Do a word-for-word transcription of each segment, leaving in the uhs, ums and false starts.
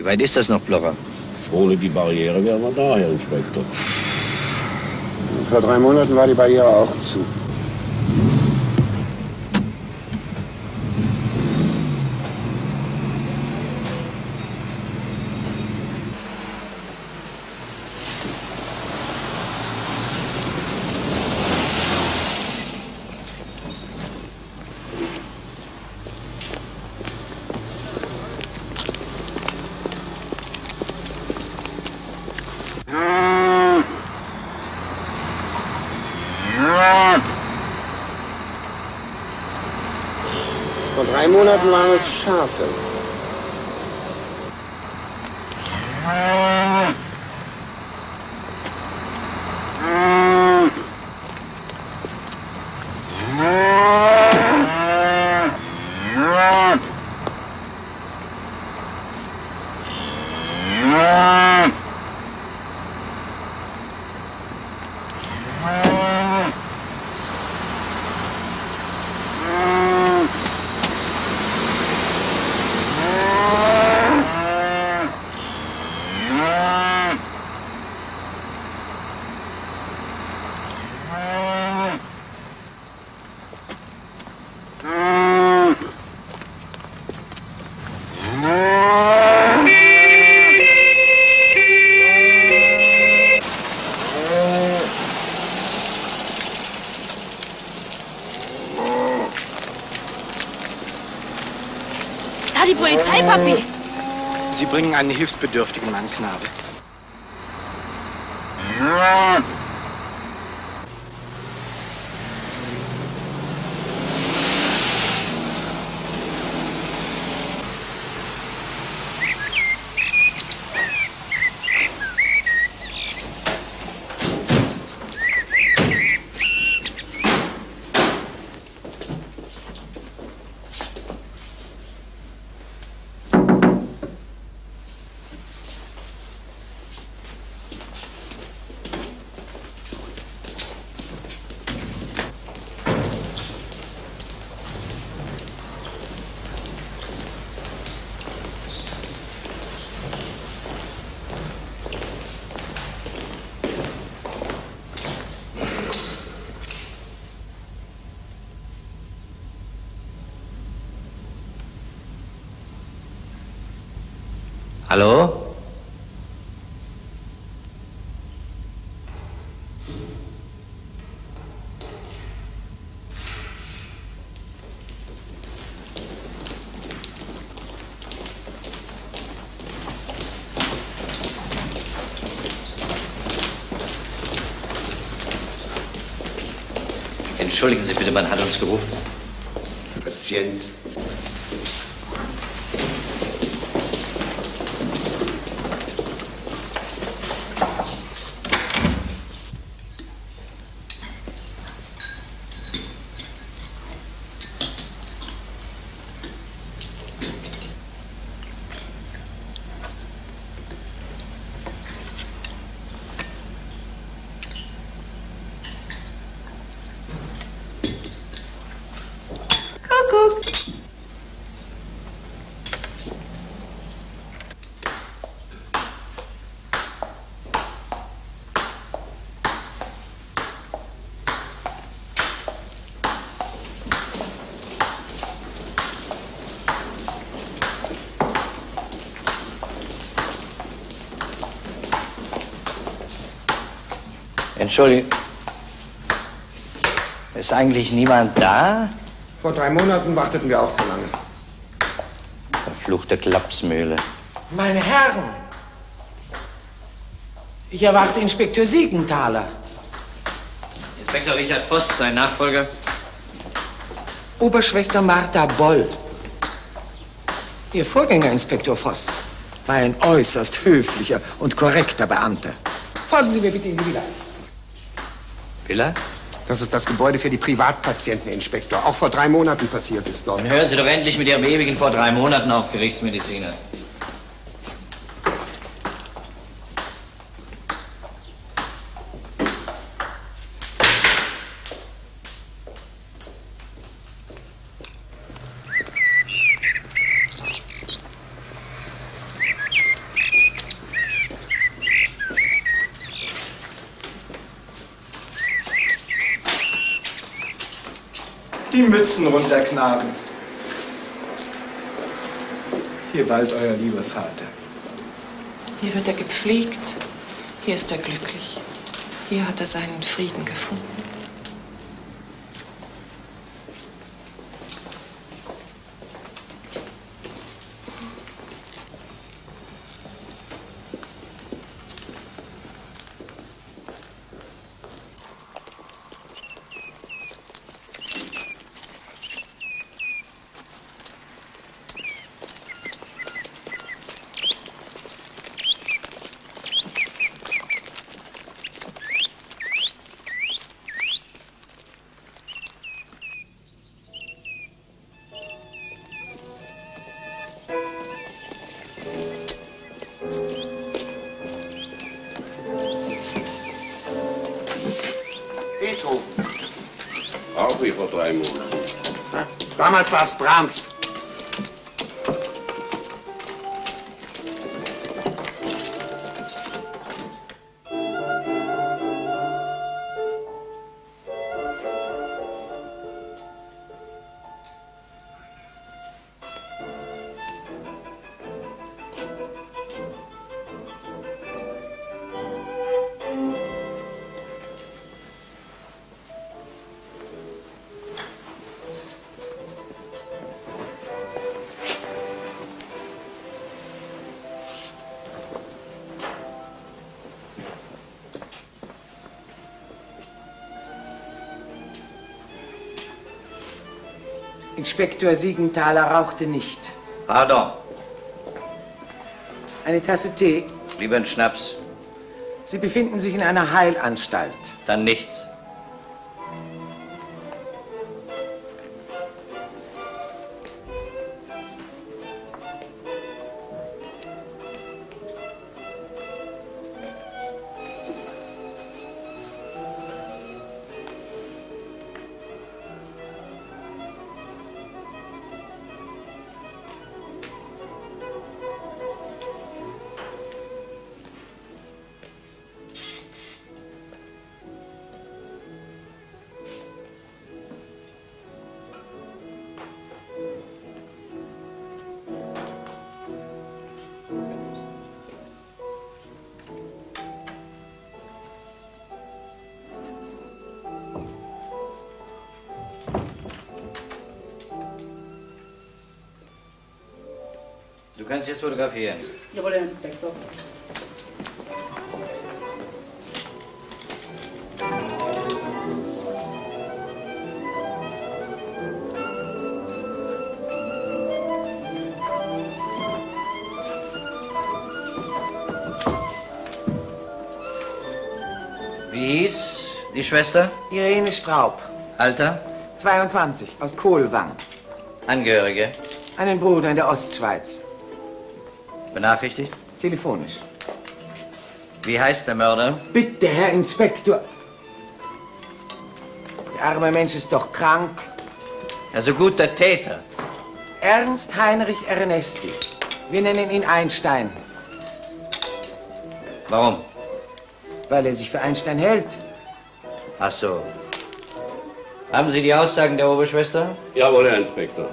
Wie weit ist das noch, Blocher? Ohne die Barriere wären wir da, Herr Inspektor. Vor drei Monaten war die Barriere auch zu. Vor drei Monaten waren es Schafe. Da, die Polizei, Papi! Sie bringen einen hilfsbedürftigen Mann, Knabe. Hallo? Entschuldigen Sie bitte, man hat uns gerufen. Patient. Kuckuck. Entschuldigung. Ist eigentlich niemand da? Vor drei Monaten warteten wir auch so lange. Verfluchte Klapsmühle. Meine Herren, ich erwarte Inspektor Siegenthaler. Inspektor Richard Voss, sein Nachfolger. Oberschwester Martha Boll. Ihr Vorgänger, Inspektor Voss, war ein äußerst höflicher und korrekter Beamter. Folgen Sie mir bitte in die Villa. Villa? Das ist das Gebäude für die Privatpatienten, Inspektor. Auch vor drei Monaten passiert ist dort. Dann hören Sie doch endlich mit Ihrem ewigen vor drei Monaten auf, Gerichtsmediziner. Die Mützen runter, Knaben. Hier weilt euer lieber Vater. Hier wird er gepflegt. Hier ist er glücklich. Hier hat er seinen Frieden gefunden. Auch wie vor drei Monaten. Damals war es Brahms. Inspektor Siegenthaler rauchte nicht. Pardon. Eine Tasse Tee? Lieber ein Schnaps. Sie befinden sich in einer Heilanstalt. Dann nichts. Du kannst jetzt fotografieren. Jawohl, Herr Inspektor. Wie hieß die Schwester? Irene Straub. Alter? zweiundzwanzig, aus Kohlwang. Angehörige? Einen Bruder in der Ostschweiz. Benachrichtigt? Telefonisch. Wie heißt der Mörder? Bitte, Herr Inspektor. Der arme Mensch ist doch krank. Also gut, der Täter. Ernst Heinrich Ernesti. Wir nennen ihn Einstein. Warum? Weil er sich für Einstein hält. Ach so. Haben Sie die Aussagen der Oberschwester? Jawohl, Herr Inspektor.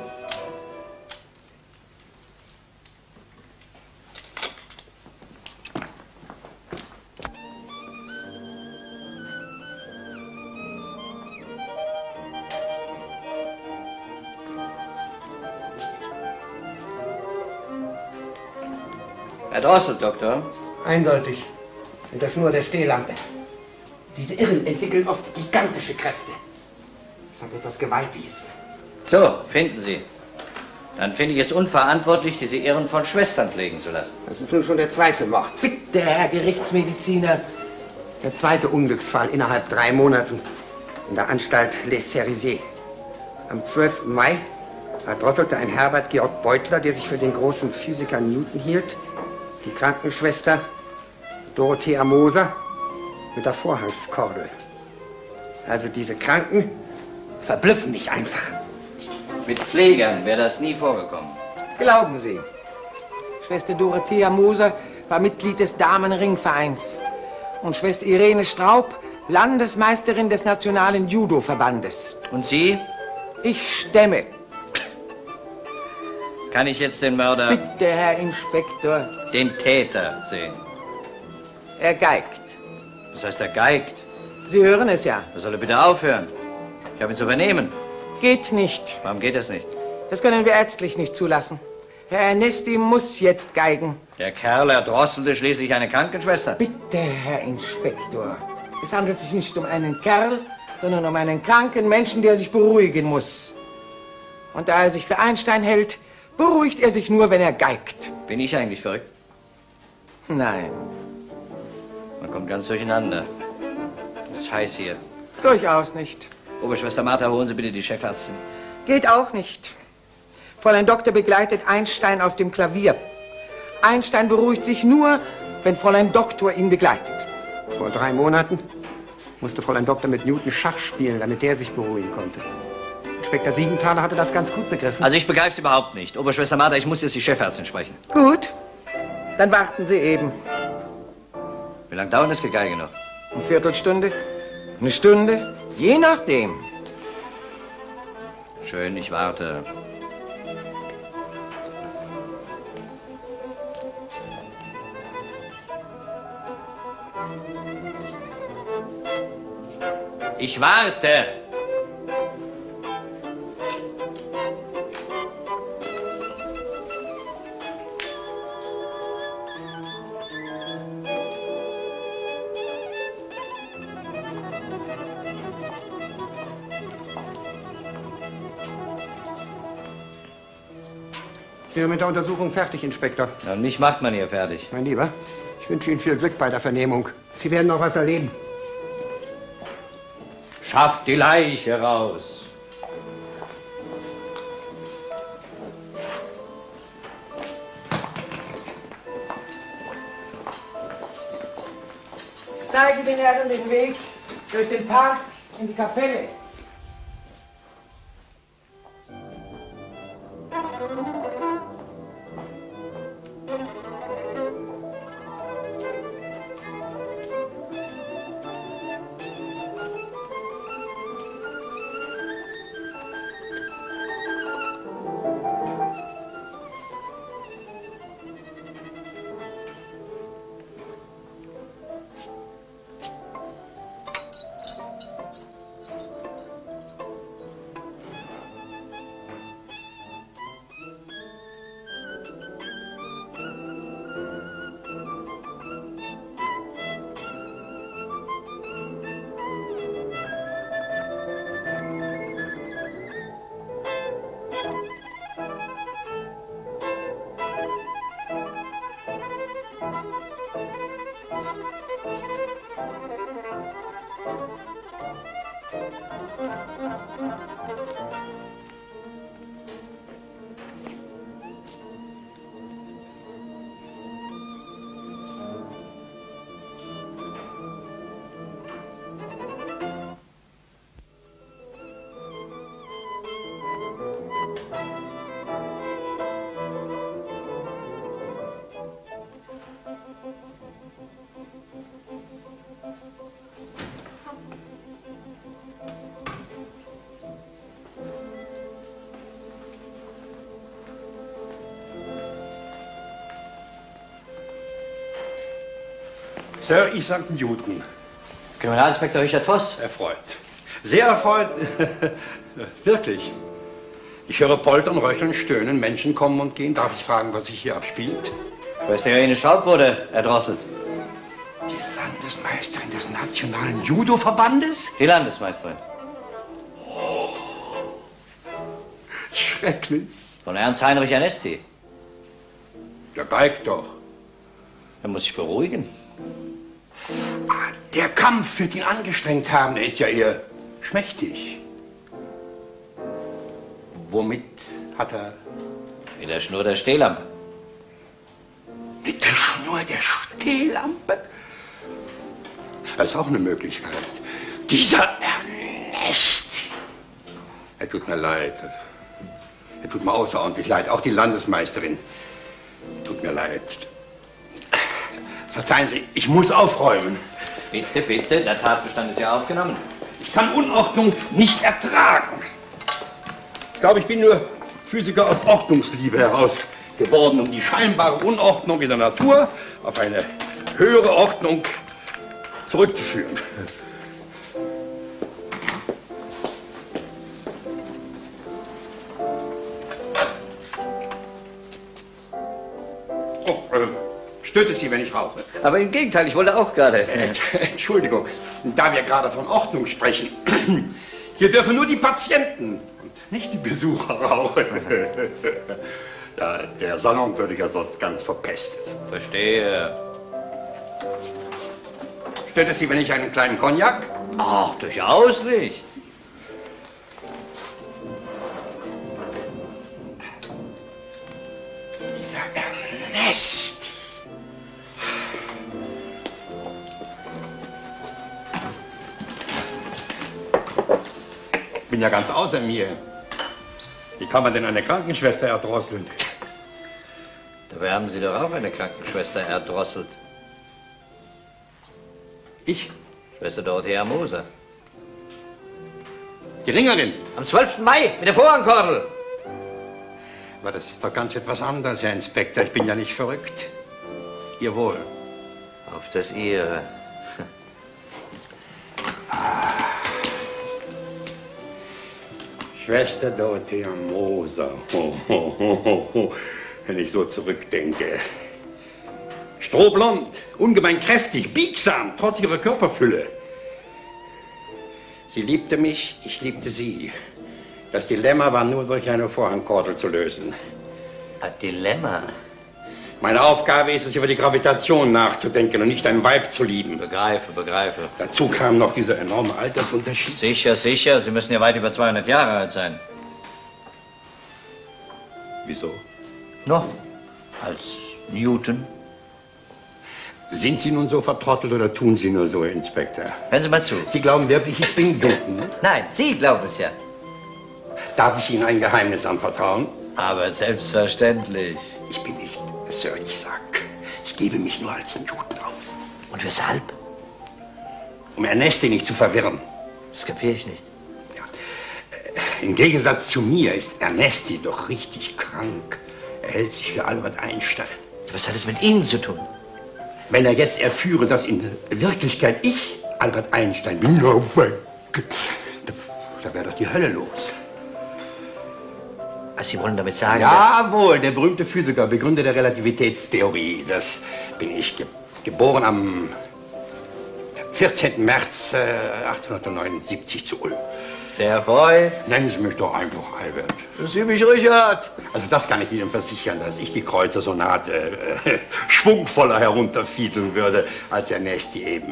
Herr Drossel, Doktor. Eindeutig. Mit der Schnur der Stehlampe. Diese Irren entwickeln oft gigantische Kräfte. Das hat etwas Gewaltiges. So, finden Sie. Dann finde ich es unverantwortlich, diese Irren von Schwestern pflegen zu lassen. Das ist nun schon der zweite Mord. Bitte, Herr Gerichtsmediziner. Der zweite Unglücksfall innerhalb drei Monaten in der Anstalt Les Cerisiers. Am zwölften Mai erdrosselte ein Herbert Georg Beutler, der sich für den großen Physiker Newton hielt, die Krankenschwester Dorothea Moser mit der Vorhangskordel. Also diese Kranken verblüffen mich einfach. Mit Pflegern wäre das nie vorgekommen. Glauben Sie. Schwester Dorothea Moser war Mitglied des Damenringvereins. Und Schwester Irene Straub, Landesmeisterin des Nationalen Judo-Verbandes. Und Sie? Ich stemme. Kann ich jetzt den Mörder, Bitte, Herr Inspektor. den Täter sehen? Er geigt. Das heißt, er geigt. Sie hören es ja. Da soll er bitte aufhören. Ich habe ihn zu vernehmen. Geht nicht. Warum geht das nicht? Das können wir ärztlich nicht zulassen. Herr Ernesti muss jetzt geigen. Der Kerl erdrosselte schließlich eine Krankenschwester. Bitte, Herr Inspektor. Es handelt sich nicht um einen Kerl, sondern um einen kranken Menschen, der sich beruhigen muss. Und da er sich für Einstein hält, beruhigt er sich nur, wenn er geigt. Bin ich eigentlich verrückt? Nein, Man kommt ganz durcheinander. Es ist heiß hier. durchaus nicht. Oberschwester Martha, holen Sie bitte die Chefärztin. Geht auch nicht. Fräulein Doktor begleitet Einstein auf dem Klavier. Einstein beruhigt sich nur, wenn Fräulein Doktor ihn begleitet. Vor drei Monaten musste Fräulein Doktor mit Newton Schach spielen, damit der sich beruhigen konnte. Inspektor Siegenthaler hatte das ganz gut begriffen. Also ich begreife es überhaupt nicht. Oberschwester Martha, ich muss jetzt die Chefärztin sprechen. Gut, dann warten Sie eben. Wie lange dauert das Gegeige noch? Eine Viertelstunde, eine Stunde, je nachdem. Schön, ich warte. Ich warte. Ich bin mit der Untersuchung fertig, Inspektor. Ja, und mich macht man hier fertig. Mein Lieber, ich wünsche Ihnen viel Glück bei der Vernehmung. Sie werden noch was erleben. Schafft die Leiche raus. Zeige den Herren den Weg durch den Park in die Kapelle. Sir Isaac Newton. Kriminalinspektor Richard Voss. Erfreut. Sehr erfreut. Wirklich. Ich höre Poltern, Röcheln, Stöhnen, Menschen kommen und gehen. Darf ich fragen, was sich hier abspielt? Schwester Irene Straub wurde erdrosselt. Die Landesmeisterin des Nationalen Judo-Verbandes? Die Landesmeisterin. Oh. Schrecklich. Von Ernst Heinrich Ernesti. Der geigt doch. Er muss sich beruhigen. Ah, der Kampf wird ihn angestrengt haben. Er ist ja eher schmächtig. Womit hat er... Mit der Schnur der Stehlampe. Mit der Schnur der Stehlampe? Das ist auch eine Möglichkeit. Dieser Ernest. Er tut mir leid. Er tut mir außerordentlich leid. Auch die Landesmeisterin. Tut mir leid. Verzeihen Sie, ich muss aufräumen. Bitte, bitte, der Tatbestand ist ja aufgenommen. Ich kann Unordnung nicht ertragen. Ich glaube, ich bin nur Physiker aus Ordnungsliebe heraus geworden, um die scheinbare Unordnung in der Natur auf eine höhere Ordnung zurückzuführen. Oh, äh, stört es Sie, wenn ich rauche? Aber im Gegenteil, ich wollte auch gerade. Äh, Entschuldigung, da wir gerade von Ordnung sprechen. Hier dürfen nur die Patienten und nicht die Besucher rauchen. Ja, der Salon würde ja sonst ganz verpestet. Verstehe. Stört es Sie, wenn ich einen kleinen Cognac? Ach, durchaus nicht. Dieser Ernest. Ich bin ja ganz außer mir. Wie kann man denn eine Krankenschwester erdrosseln? Dabei haben Sie doch auch eine Krankenschwester erdrosselt. Ich? Schwester Dorothea Moser. Die Ringerin? Am zwölften Mai mit der Vorhangkordel. Aber das ist doch ganz etwas anderes, Herr Inspektor. Ich bin ja nicht verrückt. Ihr Wohl. Auf das Ihre. Schwester Dorothea Moser. Ho, ho, ho, ho, ho. Wenn ich so zurückdenke. Strohblond, ungemein kräftig, biegsam, trotz ihrer Körperfülle. Sie liebte mich, ich liebte sie. Das Dilemma war nur durch eine Vorhangkordel zu lösen. Ein Dilemma? Meine Aufgabe ist es, über die Gravitation nachzudenken und nicht ein Weib zu lieben. Begreife, begreife. Dazu kam noch dieser enorme Altersunterschied. Sicher, sicher. Sie müssen ja weit über zweihundert Jahre alt sein. Wieso? No, als Newton. Sind Sie nun so vertrottelt oder tun Sie nur so, Herr Inspektor? Hören Sie mal zu. Sie glauben wirklich, ich bin Newton, ne? Nein, Sie glauben es ja. Darf ich Ihnen ein Geheimnis anvertrauen? Aber selbstverständlich. Ich bin nicht Sir, ich sag, ich gebe mich nur als Newton aus. Und weshalb? Um Ernesti nicht zu verwirren. Das kapiere ich nicht. Ja. Im Gegensatz zu mir ist Ernesti doch richtig krank. Er hält sich für Albert Einstein. Was hat es mit Ihnen zu tun? Wenn er jetzt erführe, dass in Wirklichkeit ich Albert Einstein bin, no way. Da, da wäre doch die Hölle los. Also Sie wollen damit sagen... Jawohl, der berühmte Physiker, Begründer der Relativitätstheorie. Das bin ich, ge geboren am vierzehnten März äh, achtzehnhundertneunundsiebzig zu Ulm. Sehr voll. Nennen Sie mich doch einfach Albert. Sie mich, Richard. Also das kann ich Ihnen versichern, dass ich die Kreuzer-Sonate äh, schwungvoller herunterfiedeln würde als Ernesti eben.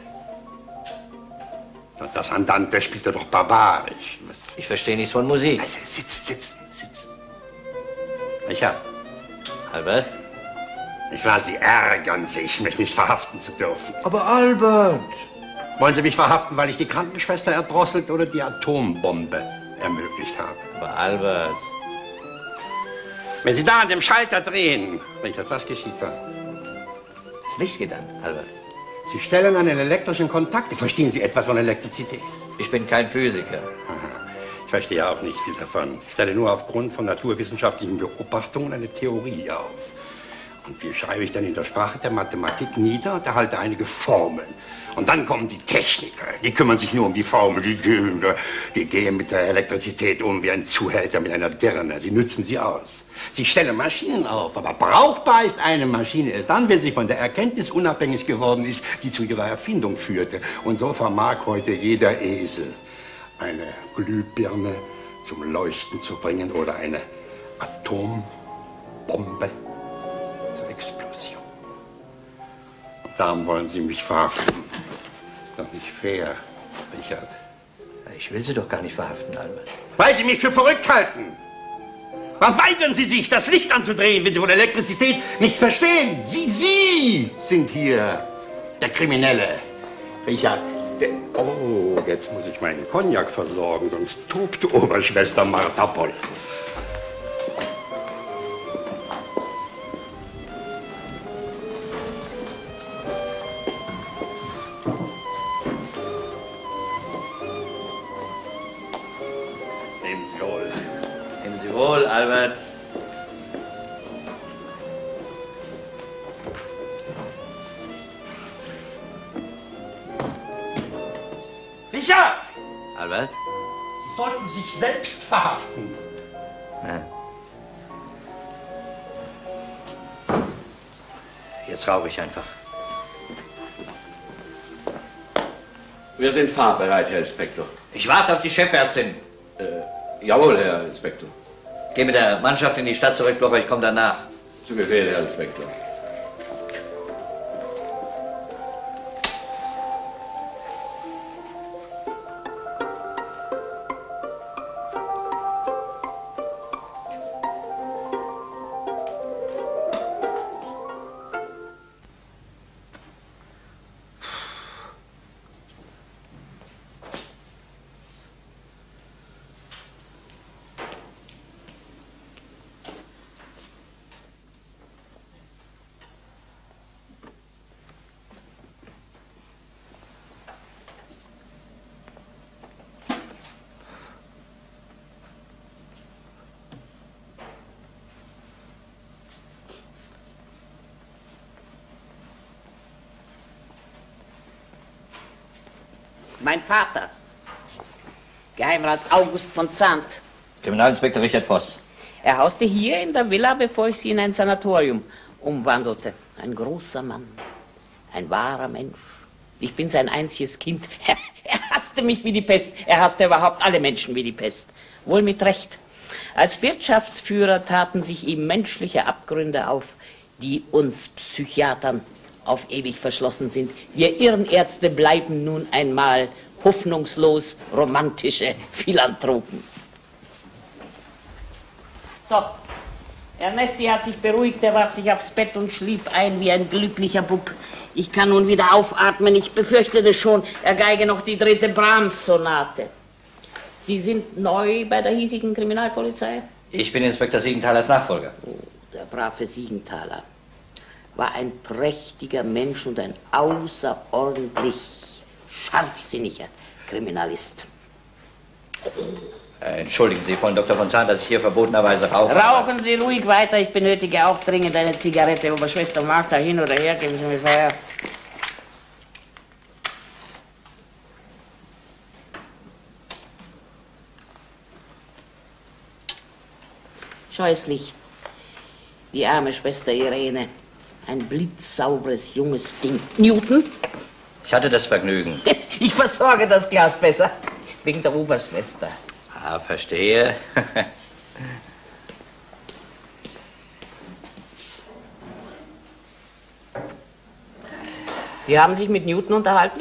Das Andante spielt er doch barbarisch. Was? Ich verstehe nichts von Musik. Also, sitz, sitz, sitz. Richard. Albert? Ich weiß, Sie ärgern sich, mich nicht verhaften zu dürfen. Aber Albert! Wollen Sie mich verhaften, weil ich die Krankenschwester erdrosselt oder die Atombombe ermöglicht habe? Aber Albert... Wenn Sie da an dem Schalter drehen, Richard, was geschieht dann? Das Licht geht an, Albert. Sie stellen einen elektrischen Kontakt. Verstehen Sie etwas von Elektrizität? Ich bin kein Physiker. Aha. Ich verstehe auch nicht viel davon. Ich stelle nur aufgrund von naturwissenschaftlichen Beobachtungen eine Theorie auf. Und die schreibe ich dann in der Sprache der Mathematik nieder und erhalte einige Formeln. Und dann kommen die Techniker. Die kümmern sich nur um die Formel. Die gehen, die gehen mit der Elektrizität um wie ein Zuhälter mit einer Dirne. Sie nützen sie aus. Sie stellen Maschinen auf, aber brauchbar ist eine Maschine erst dann, wenn sie von der Erkenntnis unabhängig geworden ist, die zu ihrer Erfindung führte. Und so vermag heute jeder Esel eine Glühbirne zum Leuchten zu bringen oder eine Atombombe zur Explosion. Und darum wollen Sie mich verhaften. Ist doch nicht fair, Richard. Ich will Sie doch gar nicht verhaften, Albert. Weil Sie mich für verrückt halten. Warum weigern Sie sich, das Licht anzudrehen, wenn Sie von Elektrizität nichts verstehen? Sie, Sie sind hier der Kriminelle. Richard, der, oh, jetzt muss ich meinen Cognac versorgen, sonst tobt Oberschwester Martha Poll. Nehmen Sie wohl. Wohl, Albert. Richard! Albert? Sie sollten sich selbst verhaften. Ja. Jetzt rauche ich einfach. Wir sind fahrbereit, Herr Inspektor. Ich warte auf die Chefärztin. Äh, jawohl, Herr Inspektor. Geh mit der Mannschaft in die Stadt zurück, Blocher, ich komme danach. Zu Befehl, Herr Inspektor. Mein Vater, Geheimrat August von Zandt. Kriminalinspektor Richard Voss. Er hauste hier in der Villa, bevor ich sie in ein Sanatorium umwandelte. Ein großer Mann, ein wahrer Mensch. Ich bin sein einziges Kind. Er, er hasste mich wie die Pest. Er hasste überhaupt alle Menschen wie die Pest. Wohl mit Recht. Als Wirtschaftsführer taten sich ihm menschliche Abgründe auf, die uns Psychiatern auf ewig verschlossen sind. Wir Irrenärzte bleiben nun einmal hoffnungslos romantische Philanthropen. So, Ernesti hat sich beruhigt, er warf sich aufs Bett und schlief ein wie ein glücklicher Bub. Ich kann nun wieder aufatmen, ich befürchtete schon, er geige noch die dritte Brahms-Sonate. Sie sind neu bei der hiesigen Kriminalpolizei? Ich bin Inspektor Siegenthalers Nachfolger. Oh, der brave Siegenthaler war ein prächtiger Mensch und ein außerordentlich scharfsinniger Kriminalist. Äh, entschuldigen Sie, Freund Doktor von Zahn, dass ich hier verbotenerweise rauche. Rauchen Sie ruhig weiter, ich benötige auch dringend eine Zigarette. Oberschwester Martha, hin oder her, geben Sie mir Feuer. Scheußlich. Die arme Schwester Irene. Ein blitzsauberes, junges Ding. Newton? Ich hatte das Vergnügen. Ich versorge das Glas besser. Wegen der Oberschwester. Ah, verstehe. Sie haben sich mit Newton unterhalten?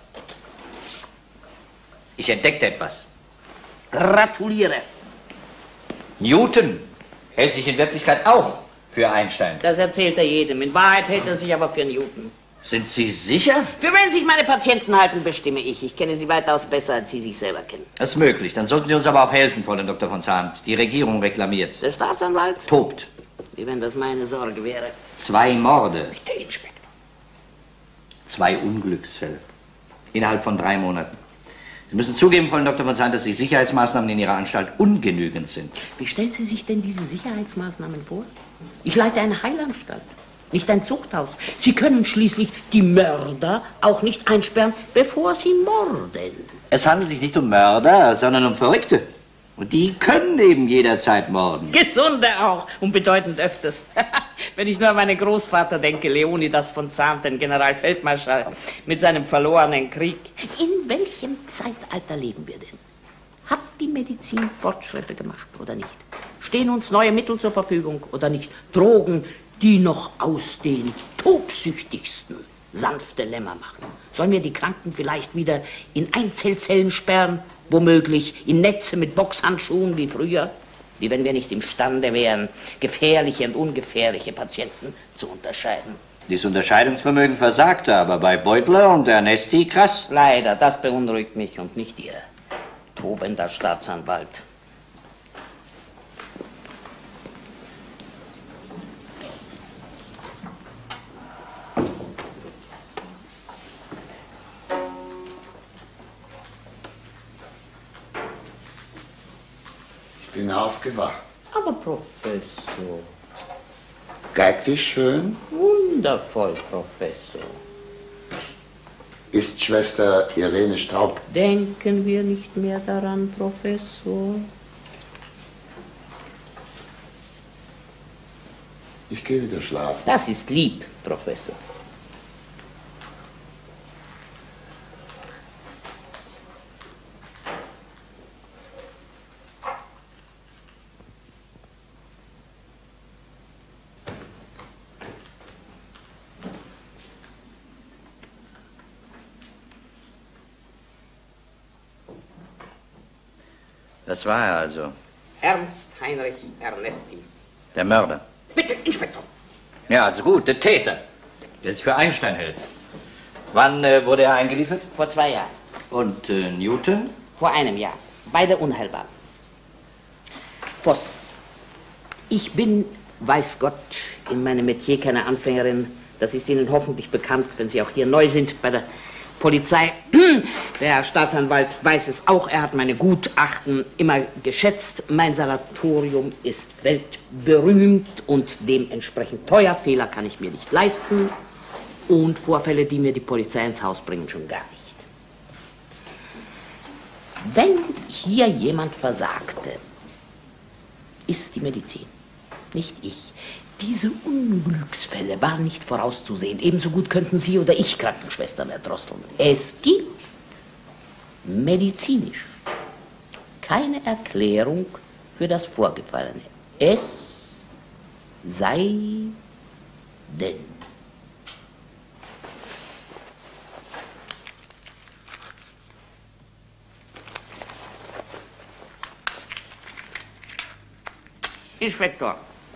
Ich entdeckte etwas. Gratuliere. Newton hält sich in Wirklichkeit auch für Einstein. Das erzählt er jedem. In Wahrheit hält er sich aber für Newton. Sind Sie sicher? Für wen sich meine Patienten halten, bestimme ich. Ich kenne sie weitaus besser, als sie sich selber kennen. Das ist möglich. Dann sollten Sie uns aber auch helfen, Fräulein Doktor von Zahn. Die Regierung reklamiert. Der Staatsanwalt? Tobt. Wie wenn das meine Sorge wäre. Zwei Morde. Bitte, Inspektor. Zwei Unglücksfälle. Innerhalb von drei Monaten. Sie müssen zugeben, Fräulein Doktor von Zahn, dass die Sicherheitsmaßnahmen in Ihrer Anstalt ungenügend sind. Wie stellen Sie sich denn diese Sicherheitsmaßnahmen vor? Ich leite eine Heilanstalt, nicht ein Zuchthaus. Sie können schließlich die Mörder auch nicht einsperren, bevor sie morden. Es handelt sich nicht um Mörder, sondern um Verrückte. Und die können eben jederzeit morden. Gesunde auch und bedeutend öfters. Wenn ich nur an meinen Großvater denke, Leonidas von Zahn, den Generalfeldmarschall, mit seinem verlorenen Krieg. In welchem Zeitalter leben wir denn? Hat die Medizin Fortschritte gemacht oder nicht? Stehen uns neue Mittel zur Verfügung oder nicht? Drogen, die noch aus den tobsüchtigsten sanfte Lämmer machen. Sollen wir die Kranken vielleicht wieder in Einzelzellen sperren? Womöglich in Netze mit Boxhandschuhen wie früher? Wie wenn wir nicht imstande wären, gefährliche und ungefährliche Patienten zu unterscheiden. Dieses Unterscheidungsvermögen versagte aber bei Beutler und Ernesti krass. Leider, das beunruhigt mich und nicht Ihr tobender Staatsanwalt. Ich bin aufgewacht. Aber Professor. Geigt dich schön? Wundervoll, Professor. Ist Schwester Irene Straub? Denken wir nicht mehr daran, Professor. Ich gehe wieder schlafen. Das ist lieb, Professor. Das war er also, Ernst Heinrich Ernesti. der Mörder. Bitte, Inspektor. Ja, also gut, der Täter, der sich für Einstein hält. Wann äh, wurde er eingeliefert? Vor zwei Jahren. Und äh, Newton? Vor einem Jahr. Beide unheilbar. Voss. Ich bin, weiß Gott, in meinem Metier keine Anfängerin. Das ist Ihnen hoffentlich bekannt, wenn Sie auch hier neu sind bei der Polizei. Der Herr Staatsanwalt weiß es auch. Er hat meine Gutachten immer geschätzt. Mein Sanatorium ist weltberühmt und dementsprechend teuer. Fehler kann ich mir nicht leisten. Und Vorfälle, die mir die Polizei ins Haus bringen, schon gar nicht. Wenn hier jemand versagte, ist die Medizin, nicht ich. Diese Unglücksfälle waren nicht vorauszusehen. Ebenso gut könnten Sie oder ich Krankenschwestern erdrosseln. Es gibt medizinisch keine Erklärung für das Vorgefallene. Es sei denn. Inspektor.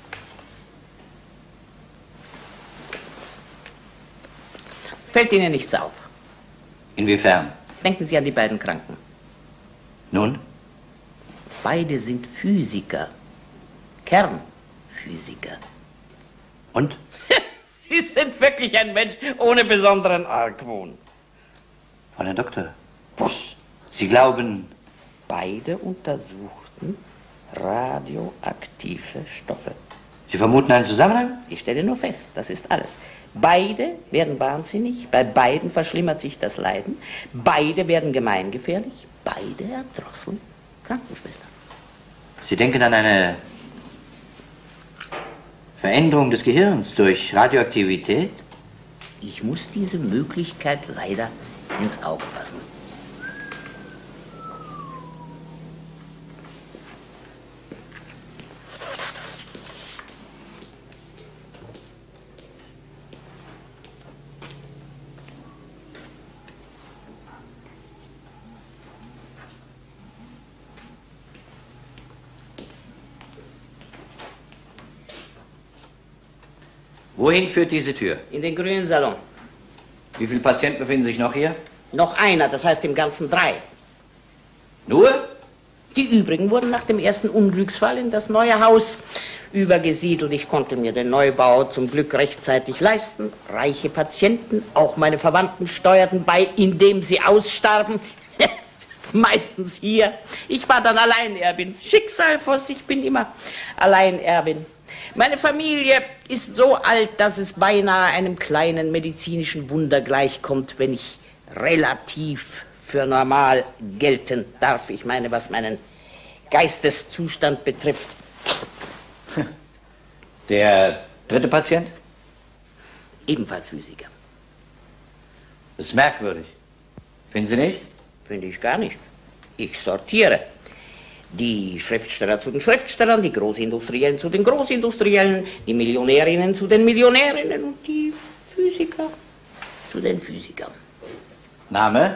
Fällt Ihnen nichts auf? Inwiefern? Denken Sie an die beiden Kranken. Nun? Beide sind Physiker. Kernphysiker. Und? Sie sind wirklich ein Mensch ohne besonderen Argwohn. Fräulein Doktor. Was? Sie glauben... Beide untersuchten radioaktive Stoffe. Sie vermuten einen Zusammenhang? Ich stelle nur fest, das ist alles. Beide werden wahnsinnig, bei beiden verschlimmert sich das Leiden, beide werden gemeingefährlich, beide erdrosseln Krankenschwestern. Sie denken an eine Veränderung des Gehirns durch Radioaktivität? Ich muss diese Möglichkeit leider ins Auge fassen. Wohin führt diese Tür? In den grünen Salon. Wie viele Patienten befinden sich noch hier? Noch einer, das heißt im Ganzen drei. Nur? Die übrigen wurden nach dem ersten Unglücksfall in das neue Haus übergesiedelt. Ich konnte mir den Neubau zum Glück rechtzeitig leisten. Reiche Patienten, auch meine Verwandten steuerten bei, indem sie ausstarben. Meistens hier. Ich war dann Alleinerbin. Schicksal, Voss, ich bin immer Alleinerbin. Meine Familie ist so alt, dass es beinahe einem kleinen medizinischen Wunder gleichkommt, wenn ich relativ für normal gelten darf. Ich meine, was meinen Geisteszustand betrifft. Der dritte Patient? Ebenfalls Physiker. Das ist merkwürdig. Finden Sie nicht? Finde ich gar nicht. Ich sortiere. Die Schriftsteller zu den Schriftstellern, die Großindustriellen zu den Großindustriellen, die Millionärinnen zu den Millionärinnen und die Physiker zu den Physikern. Name?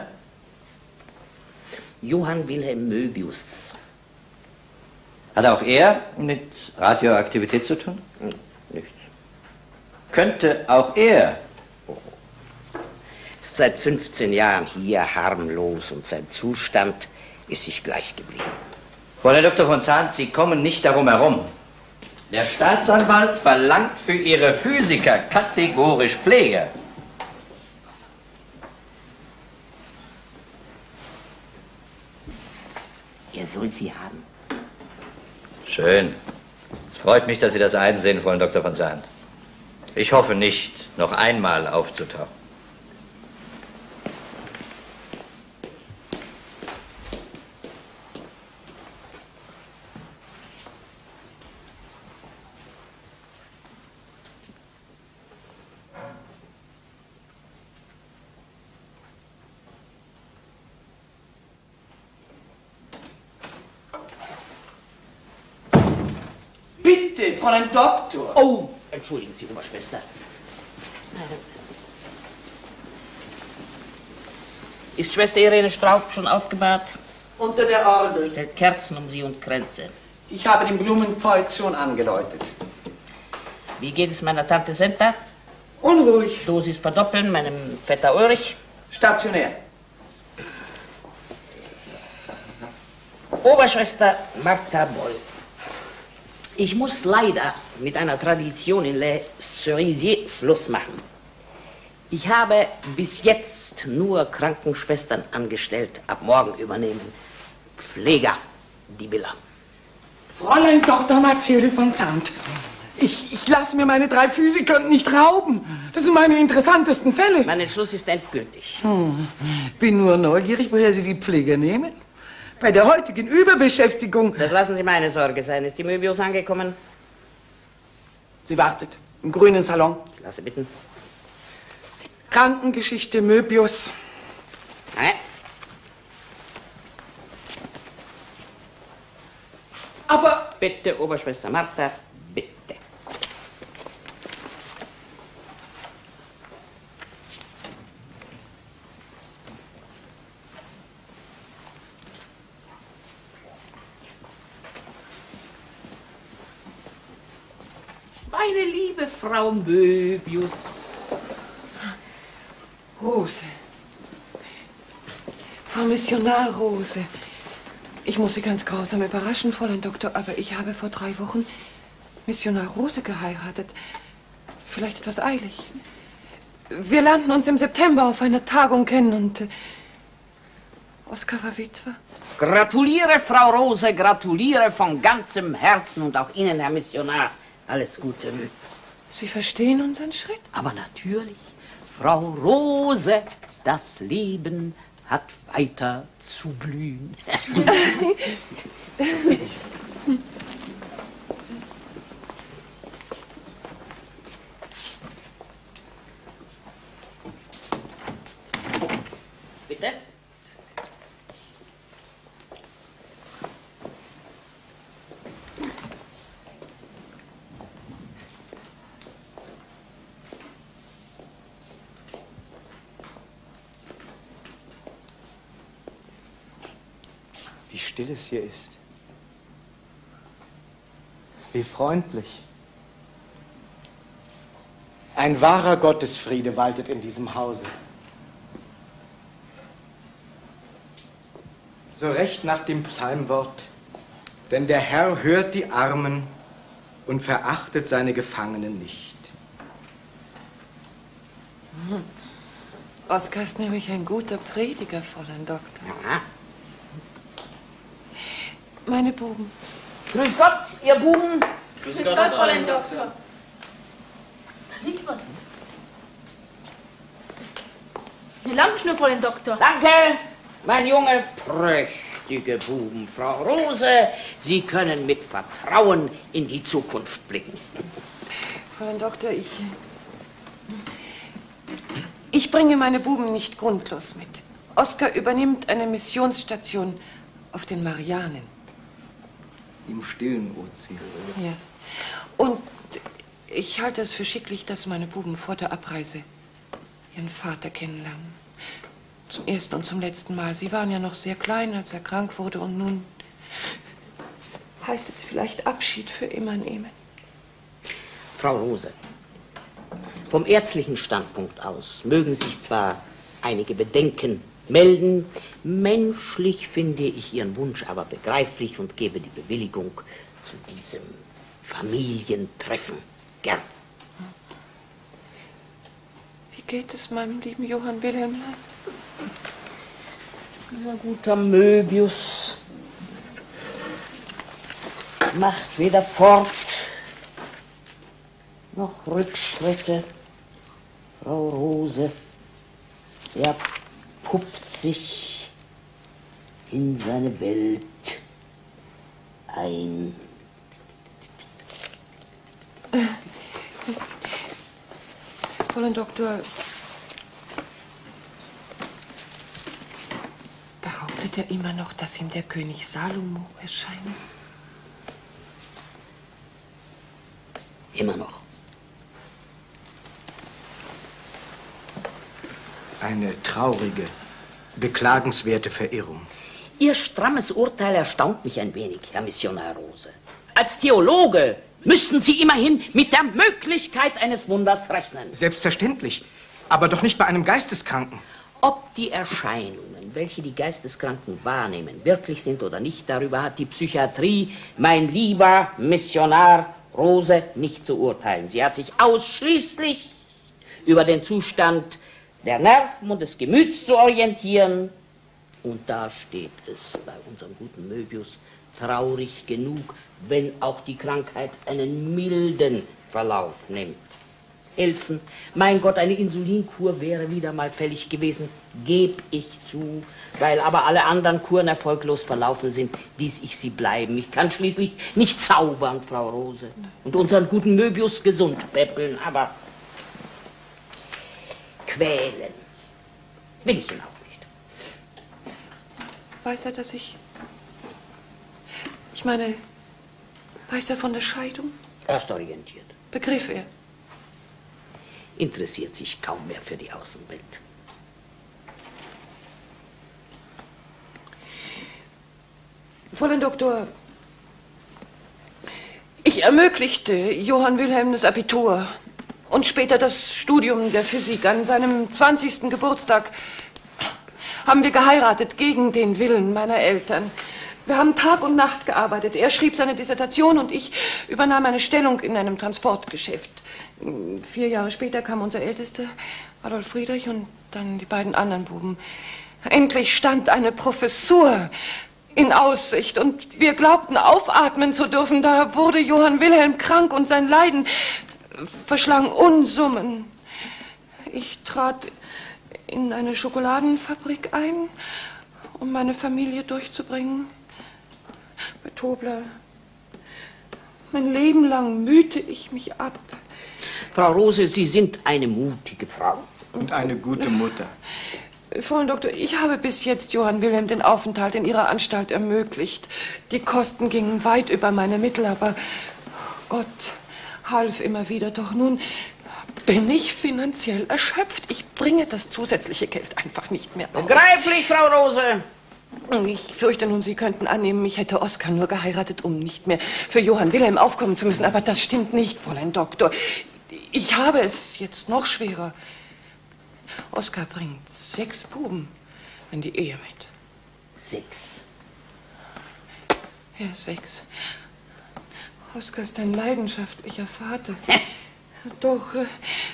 Johann Wilhelm Möbius. Hat auch er mit Radioaktivität zu tun? Hm, nichts. Könnte auch er? Ist seit fünfzehn Jahren hier harmlos und sein Zustand ist sich gleich geblieben. Fräulein Doktor von Zahn, Sie kommen nicht darum herum. Der Staatsanwalt verlangt für Ihre Physiker kategorisch Pflege. Er soll sie haben. Schön. Freut mich, dass Sie das einsehen wollen, Doktor von Sand. Ich hoffe nicht, noch einmal aufzutauchen. Bitte, Fräulein Doktor. Oh, entschuldigen Sie, Oberschwester. Ist Schwester Irene Straub schon aufgebahrt? Unter der Orgel. Stellt Kerzen um sie und Kränze. Ich habe den Blumenpfeuz schon angeläutet. Wie geht es meiner Tante Senta? Unruhig. Dosis verdoppeln, meinem Vetter Ulrich. Stationär. Oberschwester Martha Boll. Ich muss leider mit einer Tradition in Les Cerisiers Schluss machen. Ich habe bis jetzt nur Krankenschwestern angestellt. Ab morgen übernehmen Pfleger die Villa. Fräulein Doktor Mathilde von Zandt. Ich, ich lasse mir meine drei Physiker nicht rauben. Das sind meine interessantesten Fälle. Mein Entschluss ist endgültig. Hm. Bin nur neugierig, woher Sie die Pfleger nehmen. Bei der heutigen Überbeschäftigung... Das lassen Sie meine Sorge sein. Ist die Möbius angekommen? Sie wartet. Im grünen Salon. Lasse bitten. Krankengeschichte Möbius. Nein. Aber... Bitte, Oberschwester Martha, bitte. Meine liebe Frau Möbius. Rose. Frau Missionar Rose. Ich muss Sie ganz grausam überraschen, Fräulein Doktor, aber ich habe vor drei Wochen Missionar Rose geheiratet. Vielleicht etwas eilig. Wir lernten uns im September auf einer Tagung kennen und äh, Oskar war Witwer. Gratuliere, Frau Rose, gratuliere von ganzem Herzen und auch Ihnen, Herr Missionar. Alles Gute. Sie verstehen unseren Schritt? Aber natürlich, Frau Rose, das Leben hat weiter zu blühen. Bitte? Wie still es hier ist. Wie freundlich. Ein wahrer Gottesfriede waltet in diesem Hause. So recht nach dem Psalmwort, denn der Herr hört die Armen und verachtet seine Gefangenen nicht. Hm. Oskar ist nämlich ein guter Prediger, Fräulein Doktor. Ja. Meine Buben. Grüß Gott, ihr Buben. Grüß Gott, Fräulein Doktor. Da liegt was. Eine Lampenschnur, Fräulein Doktor. Danke, mein Junge, prächtige Buben. Frau Rose, Sie können mit Vertrauen in die Zukunft blicken. Fräulein Doktor, ich... Ich bringe meine Buben nicht grundlos mit. Oskar übernimmt eine Missionsstation auf den Marianen. Im stillen Ozean. Ja. Und ich halte es für schicklich, dass meine Buben vor der Abreise ihren Vater kennenlernen. Zum ersten und zum letzten Mal. Sie waren ja noch sehr klein, als er krank wurde, und nun heißt es vielleicht Abschied für immer nehmen. Frau Rose, vom ärztlichen Standpunkt aus mögen sich zwar einige Bedenken melden. Menschlich finde ich Ihren Wunsch aber begreiflich und gebe die Bewilligung zu diesem Familientreffen gern. Wie geht es meinem lieben Johann Wilhelmlein? Unser guter Möbius macht weder fort noch Rückschritte. Frau Rose, er puppt sich in seine Welt ein. Äh, Fräulein Doktor, behauptet er immer noch, dass ihm der König Salomo erscheint? Immer noch. Eine traurige, beklagenswerte Verirrung. Ihr strammes Urteil erstaunt mich ein wenig, Herr Missionar Rose. Als Theologe müssten Sie immerhin mit der Möglichkeit eines Wunders rechnen. Selbstverständlich, aber doch nicht bei einem Geisteskranken. Ob die Erscheinungen, welche die Geisteskranken wahrnehmen, wirklich sind oder nicht, darüber hat die Psychiatrie, mein lieber Missionar Rose, nicht zu urteilen. Sie hat sich ausschließlich über den Zustand der Nerven und des Gemüts zu orientieren. Und da steht es bei unserem guten Möbius traurig genug, wenn auch die Krankheit einen milden Verlauf nimmt. Helfen, mein Gott, eine Insulinkur wäre wieder mal fällig gewesen, geb ich zu. Weil aber alle anderen Kuren erfolglos verlaufen sind, ließ ich sie bleiben. Ich kann schließlich nicht zaubern, Frau Rose, und unseren guten Möbius gesund päppeln, aber quälen will ich ihn auch nicht. Weiß er, dass ich... Ich meine, weiß er von der Scheidung? Erst orientiert. Begriff er? Interessiert sich kaum mehr für die Außenwelt. Fräulein Doktor, ich ermöglichte Johann Wilhelm das Abitur und später das Studium der Physik. An seinem zwanzigsten Geburtstag haben wir geheiratet gegen den Willen meiner Eltern. Wir haben Tag und Nacht gearbeitet. Er schrieb seine Dissertation und ich übernahm eine Stellung in einem Transportgeschäft. Vier Jahre später kam unser Ältester, Adolf Friedrich, und dann die beiden anderen Buben. Endlich stand eine Professur in Aussicht und wir glaubten, aufatmen zu dürfen. Da wurde Johann Wilhelm krank und sein Leiden verschlang Unsummen. Ich trat in eine Schokoladenfabrik ein, um meine Familie durchzubringen. Bei Tobler. Mein Leben lang mühte ich mich ab. Frau Rose, Sie sind eine mutige Frau. Und eine gute Mutter. Fräulein Doktor, ich habe bis jetzt Johann Wilhelm den Aufenthalt in Ihrer Anstalt ermöglicht. Die Kosten gingen weit über meine Mittel, aber Gott half immer wieder. Doch nun bin ich finanziell erschöpft. Ich bringe das zusätzliche Geld einfach nicht mehr auf. Begreiflich, Frau Rose. Ich fürchte nun, Sie könnten annehmen, ich hätte Oskar nur geheiratet, um nicht mehr für Johann Wilhelm aufkommen zu müssen. Aber das stimmt nicht, Fräulein Doktor. Ich habe es jetzt noch schwerer. Oskar bringt sechs Buben in die Ehe mit. Sechs? Ja, sechs. Oskar ist ein leidenschaftlicher Vater. Doch äh,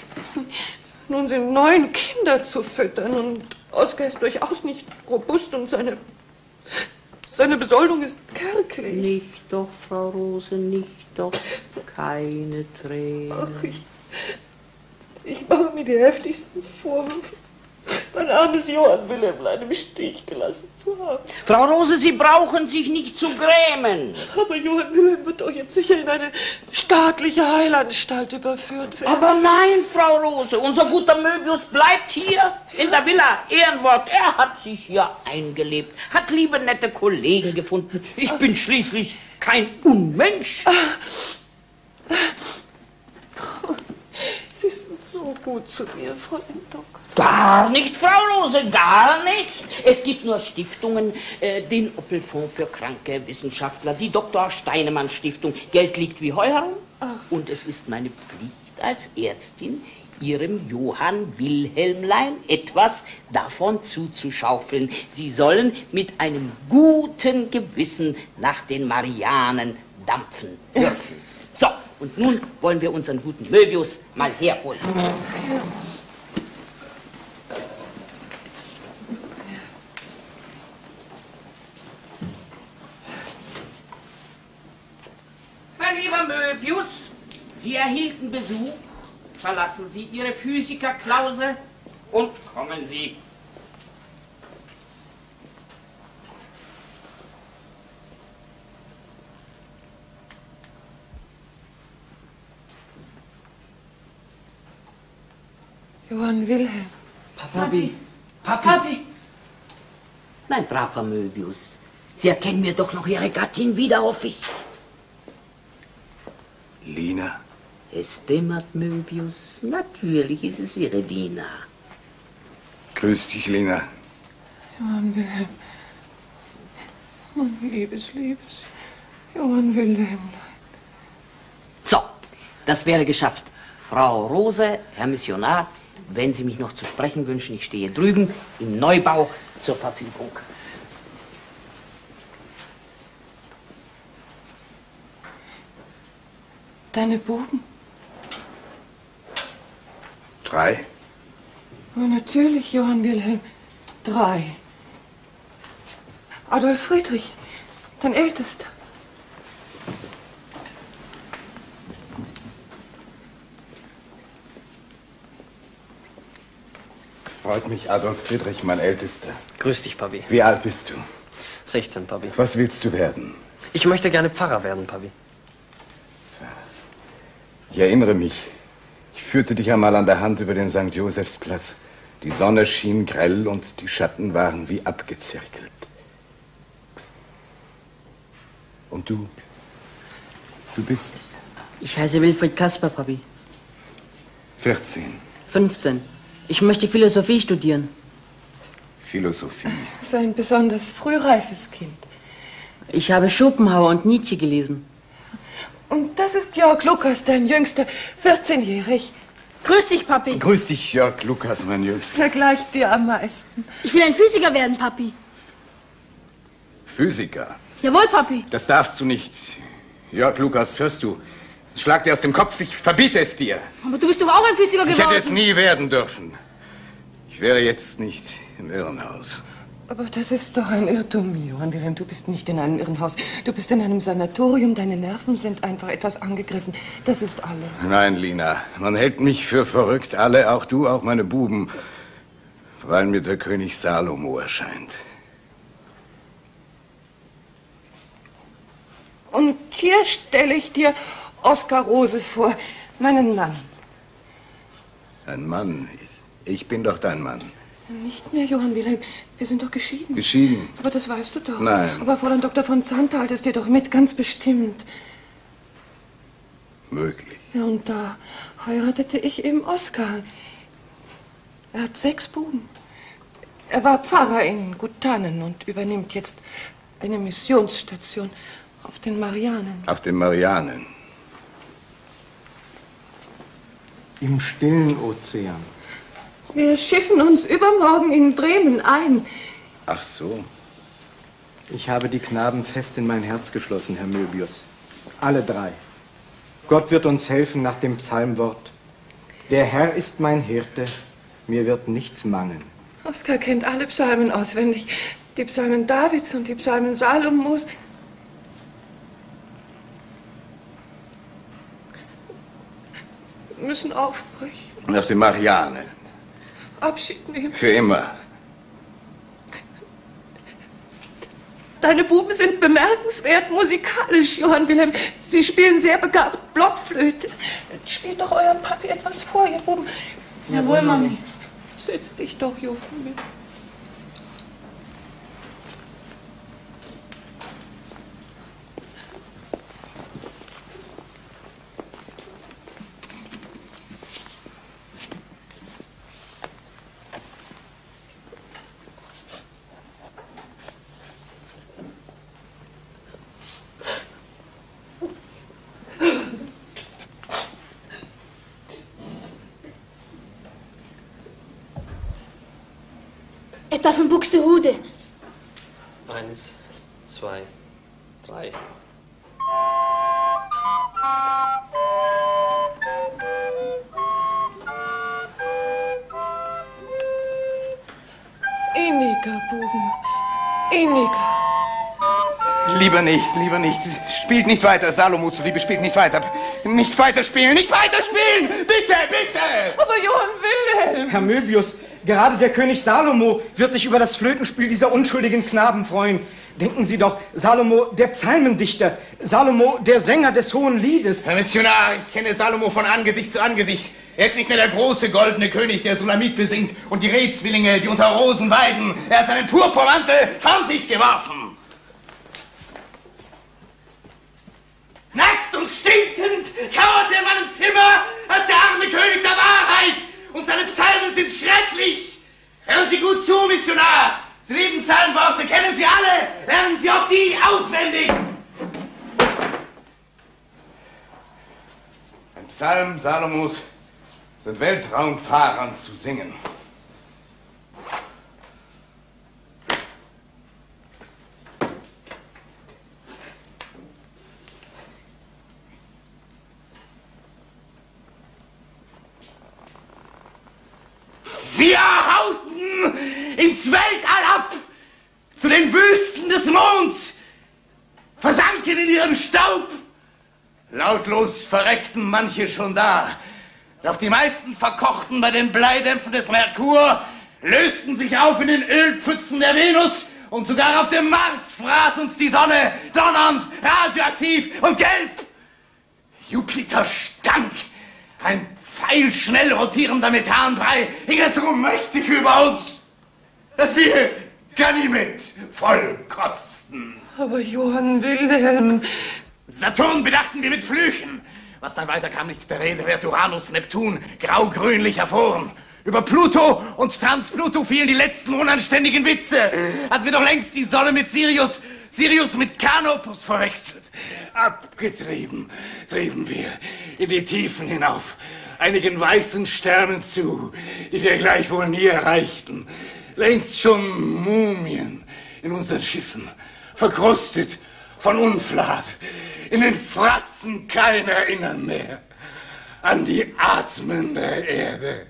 nun sind neun Kinder zu füttern und Oskar ist durchaus nicht robust und seine, seine Besoldung ist kärglich. Nicht doch, Frau Rose, nicht doch. Keine Tränen. Ach, ich, ich mache mir die heftigsten Vorwürfe, mein armes Johann Wilhelmlein im Stich gelassen zu haben. Frau Rose, Sie brauchen sich nicht zu grämen. Aber Johann Wilhelm wird doch jetzt sicher in eine staatliche Heilanstalt überführt werden. Aber nein, Frau Rose, unser guter Möbius bleibt hier in der Villa Ehrenwort. Er hat sich hier eingelebt, hat liebe, nette Kollegen gefunden. Ich bin schließlich kein Unmensch. Sie sind so gut zu mir, Fräulein Doktor. Gar nicht, Frau Rose, gar nicht. Es gibt nur Stiftungen, äh, den Opelfonds für kranke Wissenschaftler, die Doktor Steinemann Stiftung. Geld liegt wie Heu herum. Ach. Und es ist meine Pflicht als Ärztin, Ihrem Johann Wilhelmlein etwas davon zuzuschaufeln. Sie sollen mit einem guten Gewissen nach den Marianen dampfen dürfen. So, und nun wollen wir unseren guten Möbius mal herholen. Ja. Mein lieber Möbius, Sie erhielten Besuch. Verlassen Sie Ihre Physikerklause und kommen Sie. Johann Wilhelm. Papi. Papi. Papi. Mein braver Möbius, Sie erkennen mir doch noch Ihre Gattin wieder, hoffe ich. Lina? Es dämmert, Möbius. Natürlich ist es Ihre Lina. Grüß dich, Lina. Johann Wilhelm. Mein liebes, liebes Johann Wilhelm. So, das wäre geschafft. Frau Rose, Herr Missionar, wenn Sie mich noch zu sprechen wünschen, ich stehe drüben im Neubau zur Verfügung. Deine Buben? Drei? Oh, natürlich, Johann Wilhelm. Drei. Adolf Friedrich, dein Ältester. Freut mich, Adolf Friedrich, mein Ältester. Grüß dich, Papi. Wie alt bist du? sechzehn, Papi. Was willst du werden? Ich möchte gerne Pfarrer werden, Papi. Ich erinnere mich, ich führte dich einmal an der Hand über den Sankt Josefsplatz. Die Sonne schien grell und die Schatten waren wie abgezirkelt. Und du? Du bist Ich heiße Wilfried Kasper, Papi. vierzehn. fünfzehn. Ich möchte Philosophie studieren. Philosophie. Das ist ein besonders frühreifes Kind. Ich habe Schopenhauer und Nietzsche gelesen. Und das ist Jörg Lukas, dein Jüngster, vierzehnjährig. Grüß dich, Papi. Grüß dich, Jörg Lukas, mein Jüngster. Der gleicht dir am meisten. Ich will ein Physiker werden, Papi. Physiker? Jawohl, Papi. Das darfst du nicht. Jörg Lukas, hörst du? Schlag dir aus dem Kopf, ich verbiete es dir. Aber du bist doch auch ein Physiker geworden. Ich hätte es nie werden dürfen. Ich wäre jetzt nicht im Irrenhaus. Aber das ist doch ein Irrtum, Johann Wilhelm. Du bist nicht in einem Irrenhaus. Du bist in einem Sanatorium. Deine Nerven sind einfach etwas angegriffen. Das ist alles. Nein, Lina, man hält mich für verrückt. Alle, auch du, auch meine Buben. Weil mir der König Salomo erscheint. Und hier stelle ich dir Oskar Rose vor, meinen Mann. Ein Mann? Ich, ich bin doch dein Mann. Nicht mehr, Johann Wilhelm. Wir sind doch geschieden. Geschieden? Aber das weißt du doch. Nein. Aber Fräulein Doktor von Zandt teilt es dir doch mit, ganz bestimmt. Möglich. Ja, und da heiratete ich eben Oskar. Er hat sechs Buben. Er war Pfarrer in Guttannen und übernimmt jetzt eine Missionsstation auf den Marianen. Auf den Marianen? Im stillen Ozean. Wir schiffen uns übermorgen in Bremen ein. Ach so. Ich habe die Knaben fest in mein Herz geschlossen, Herr Möbius. Alle drei. Gott wird uns helfen nach dem Psalmwort. Der Herr ist mein Hirte, mir wird nichts mangeln. Oskar kennt alle Psalmen auswendig. Die Psalmen Davids und die Psalmen Salomos. Wir müssen aufbrechen. Nach den Marianen. Abschied nehmen. Für immer. Deine Buben sind bemerkenswert musikalisch, Johann Wilhelm. Sie spielen sehr begabt Blockflöte. Spielt doch eurem Papi etwas vor, ihr Buben. Jawohl, Mami. Setz dich doch, Johann Wilhelm. Etwas von Buxtehude. Eins, zwei, drei. Inniger, Buben. Inniger. Lieber nicht, lieber nicht. Spielt nicht weiter, Salomo zuliebe, spielt nicht weiter. Nicht weiter spielen, nicht weiter spielen! Bitte, bitte! Aber Johann Wilhelm! Herr Möbius, gerade der König Salomo wird sich über das Flötenspiel dieser unschuldigen Knaben freuen. Denken Sie doch, Salomo, der Psalmendichter, Salomo, der Sänger des Hohen Liedes. Herr Missionar, ich kenne Salomo von Angesicht zu Angesicht. Er ist nicht mehr der große goldene König, der Sulamit besingt und die Rehzwillinge, die unter Rosen weiden. Er hat seinen Purpurmantel von sich geworfen. Nackt und stinkend kauert er in meinem Zimmer als der arme König der Wahrheit. Und seine Psalmen sind schrecklich. Hören Sie gut zu, Missionar. Sie lieben Psalmworte, kennen Sie alle. Lernen Sie auch die auswendig. Ein Psalm Salomos sind Weltraumfahrern zu singen. Wir hauten ins Weltall ab, zu den Wüsten des Monds, versanken in ihrem Staub. Lautlos verreckten manche schon da. Doch die meisten verkochten bei den Bleidämpfen des Merkur, lösten sich auf in den Ölpfützen der Venus und sogar auf dem Mars fraß uns die Sonne, donnernd, radioaktiv und gelb. Jupiter stank, ein pfeilschnell rotierender Methanbrei hing es so mächtig über uns, dass wir Ganymed voll kotzten. Aber Johann Wilhelm... Saturn bedachten wir mit Flüchen. Was dann weiterkam, nicht der Rede wert. Uranus, Neptun, grau-grünlich erfroren. Über Pluto und Transpluto fielen die letzten unanständigen Witze. Hatten wir doch längst die Sonne mit Sirius, Sirius mit Canopus verwechselt. Abgetrieben trieben wir in die Tiefen hinauf, einigen weißen Sternen zu, die wir gleichwohl nie erreichten. Längst schon Mumien in unseren Schiffen, verkrustet von Unflat. In den Fratzen kein Erinnern mehr an die atmende Erde.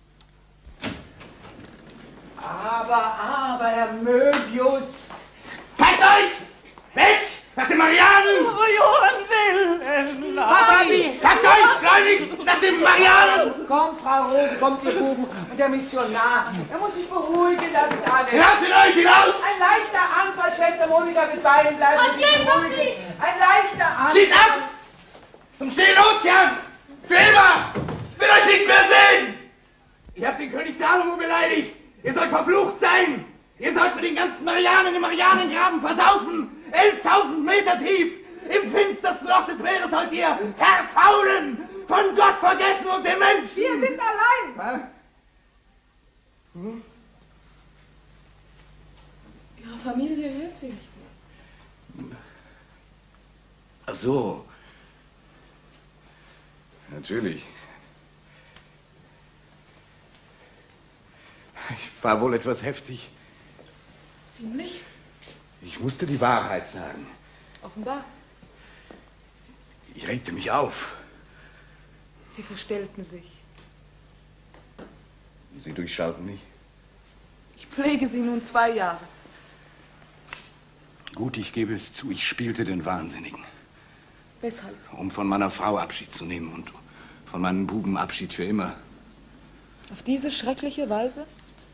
Aber, aber, Herr Möbius... Packt euch! Weg! Nach den Marianen! Aber Johann Wilhelm! Papi! Packt euch schleunigst nach den Marianen! Komm, Frau Rose, kommt ihr Buben. Und der Missionar, er muss sich beruhigen, das ist alles. Lasst euch hinaus! Ein leichter Anfall, Schwester Monika wird bei Ihnen bleiben. Und ihr, Papi! Ein leichter Anfall. Zieht ab! Zum stillen Ozean! Für immer! Ich will euch nicht mehr sehen! Ihr habt den König Salomo beleidigt! Ihr sollt verflucht sein! Ihr sollt mit den ganzen Marianen im Marianengraben versaufen! elftausend Meter tief! Im finstersten Loch des Meeres sollt ihr verfaulen! Von Gott vergessen und den Menschen! Wir sind allein! Was? Hm? Ihre Familie hört Sie nicht mehr. Ach so. Natürlich. Ich war wohl etwas heftig. Ziemlich? Ich musste die Wahrheit sagen. Offenbar. Ich regte mich auf. Sie verstellten sich. Sie durchschauten mich. Ich pflege Sie nun zwei Jahre. Gut, ich gebe es zu, ich spielte den Wahnsinnigen. Weshalb? Um von meiner Frau Abschied zu nehmen und von meinen Buben Abschied für immer. Auf diese schreckliche Weise?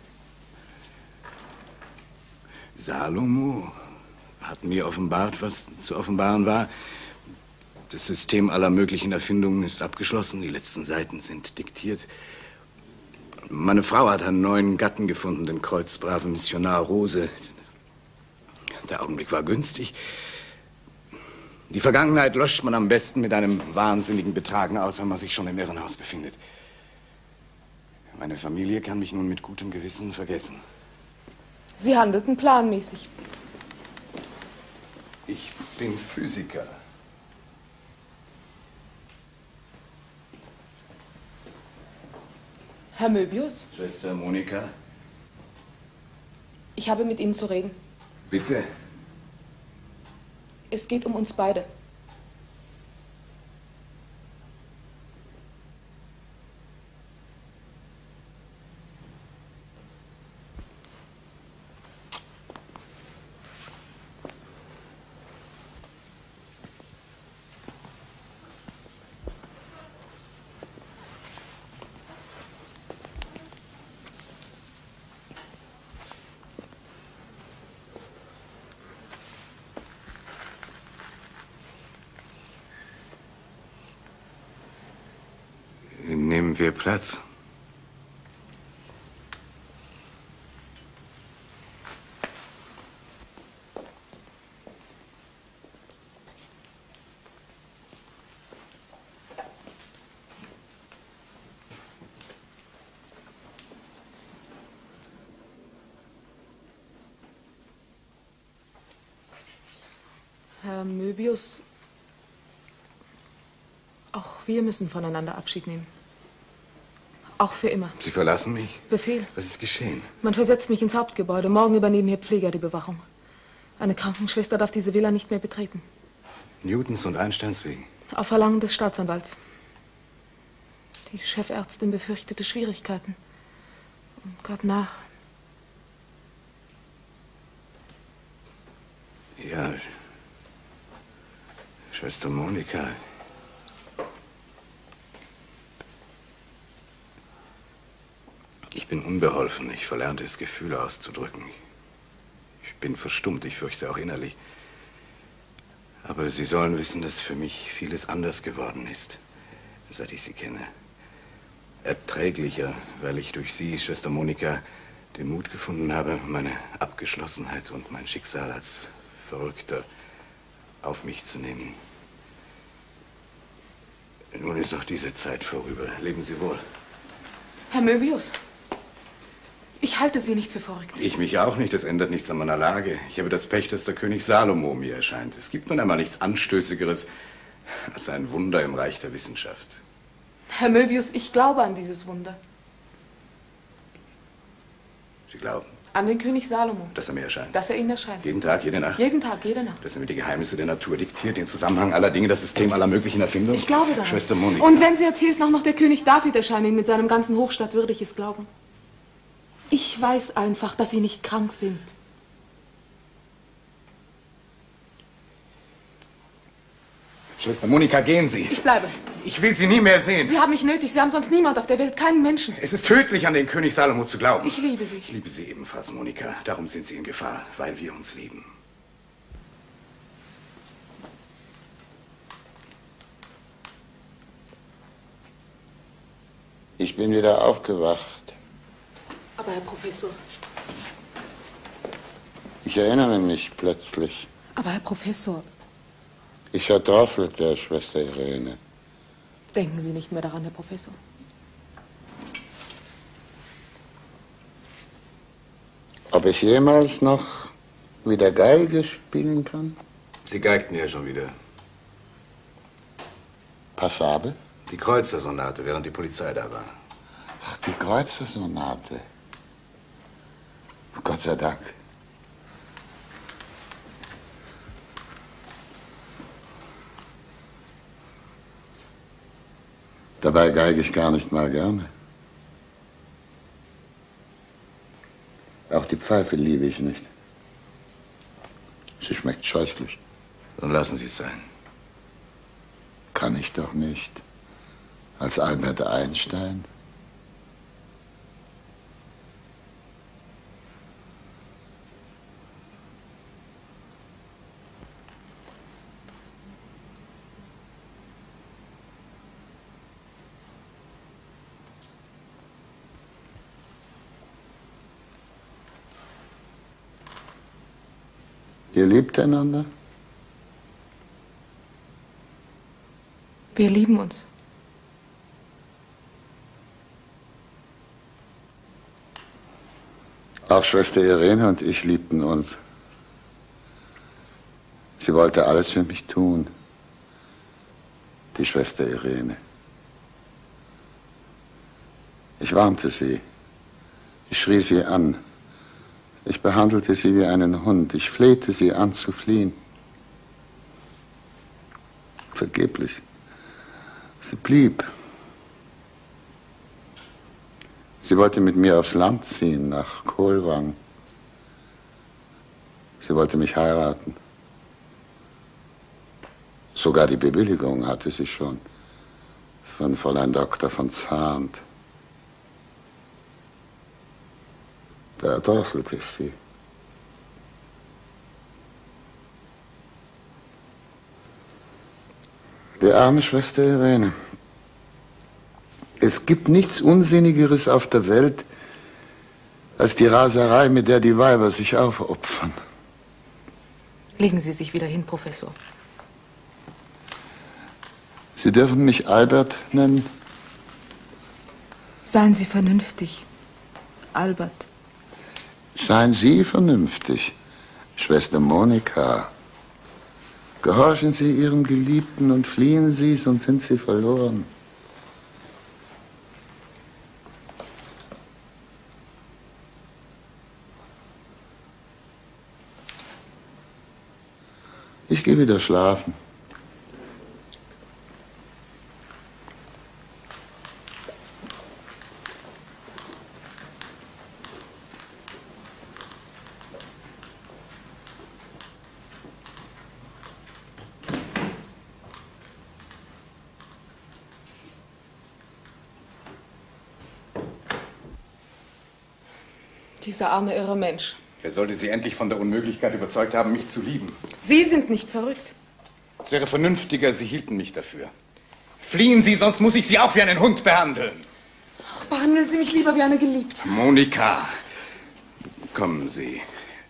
Salomo hat mir offenbart, was zu offenbaren war. Das System aller möglichen Erfindungen ist abgeschlossen, die letzten Seiten sind diktiert. Meine Frau hat einen neuen Gatten gefunden, den kreuzbraven Missionar Rose. Der Augenblick war günstig. Die Vergangenheit löscht man am besten mit einem wahnsinnigen Betragen aus, wenn man sich schon im Irrenhaus befindet. Meine Familie kann mich nun mit gutem Gewissen vergessen. Sie handelten planmäßig. Ich bin Physiker. Herr Möbius, Schwester Monika, ich habe mit Ihnen zu reden. bitte. Es geht um uns beide. Nehmen wir Platz. Herr Möbius, auch wir müssen voneinander Abschied nehmen. Auch für immer. Sie verlassen mich? Befehl. Was ist geschehen? Man versetzt mich ins Hauptgebäude. Morgen übernehmen hier Pfleger die Bewachung. Eine Krankenschwester darf diese Villa nicht mehr betreten. Newtons und Einsteins wegen? Auf Verlangen des Staatsanwalts. Die Chefärztin befürchtete Schwierigkeiten und gab nach. Ja, Schwester Monika. Ich bin unbeholfen. Ich verlernte es, Gefühle auszudrücken. Ich bin verstummt, ich fürchte auch innerlich. Aber Sie sollen wissen, dass für mich vieles anders geworden ist, seit ich Sie kenne. Erträglicher, weil ich durch Sie, Schwester Monika, den Mut gefunden habe, meine Abgeschlossenheit und mein Schicksal als Verrückter auf mich zu nehmen. Nun ist auch diese Zeit vorüber. Leben Sie wohl. Herr Möbius, ich halte Sie nicht für verrückt. Ich mich auch nicht. Das ändert nichts an meiner Lage. Ich habe das Pech, dass der König Salomo mir erscheint. Es gibt nun einmal nichts Anstößigeres als ein Wunder im Reich der Wissenschaft. Herr Möbius, ich glaube an dieses Wunder. Sie glauben, An den König Salomo. dass er mir erscheint? Dass er Ihnen erscheint. Jeden Tag, jede Nacht? Jeden Tag, jede Nacht. Dass er mir die Geheimnisse der Natur diktiert, den Zusammenhang aller Dinge, das System aller möglichen Erfindungen? Ich glaube daran. Schwester Monika. Und wenn sie erzählt, noch noch der König David erscheint mit seinem ganzen Hofstaat, würde ich es glauben. Ich weiß einfach, dass Sie nicht krank sind. Schwester Monika, gehen Sie. Ich bleibe. Ich will Sie nie mehr sehen. Sie haben mich nötig. Sie haben sonst niemand auf der Welt, keinen Menschen. Es ist tödlich, an den König Salomo zu glauben. Ich liebe Sie. Ich liebe Sie ebenfalls, Monika. Darum sind Sie in Gefahr, weil wir uns lieben. Ich bin wieder aufgewacht. Aber Herr Professor. Ich erinnere mich plötzlich. Aber Herr Professor, Ich erdrosselte Schwester Irene. denken Sie nicht mehr daran, Herr Professor. Ob ich jemals noch wieder Geige spielen kann? Sie geigten ja schon wieder. Passabel? Die Kreuzersonate, während die Polizei da war. Ach, die Kreuzersonate. Gott sei Dank. Dabei geige ich gar nicht mal gerne. Auch die Pfeife liebe ich nicht. Sie schmeckt scheußlich. Dann lassen Sie es sein. Kann ich doch nicht. Als Albert Einstein. Ihr liebt einander? Wir lieben uns. Auch Schwester Irene und ich liebten uns. Sie wollte alles für mich tun. Die Schwester Irene. Ich warnte sie. Ich schrie sie an. Ich behandelte sie wie einen Hund. Ich flehte sie an zu fliehen. Vergeblich. Sie blieb. Sie wollte mit mir aufs Land ziehen, nach Kohlwang. Sie wollte mich heiraten. Sogar die Bewilligung hatte sie schon von Fräulein Doktor von Zahnt. Da erdrosselte ich sie. Die arme Schwester Irene. Es gibt nichts Unsinnigeres auf der Welt, als die Raserei, mit der die Weiber sich aufopfern. Legen Sie sich wieder hin, Professor. Sie dürfen mich Albert nennen. Seien Sie vernünftig, Albert. Seien Sie vernünftig, Schwester Monika. Gehorchen Sie Ihrem Geliebten und fliehen Sie, sonst sind Sie verloren. Ich gehe wieder schlafen. Dieser arme, irre Mensch. Er sollte Sie endlich von der Unmöglichkeit überzeugt haben, mich zu lieben. Sie sind nicht verrückt. Es wäre vernünftiger, Sie hielten mich dafür. Fliehen Sie, sonst muss ich Sie auch wie einen Hund behandeln. Ach, behandeln Sie mich lieber wie eine Geliebte. Monika, kommen Sie.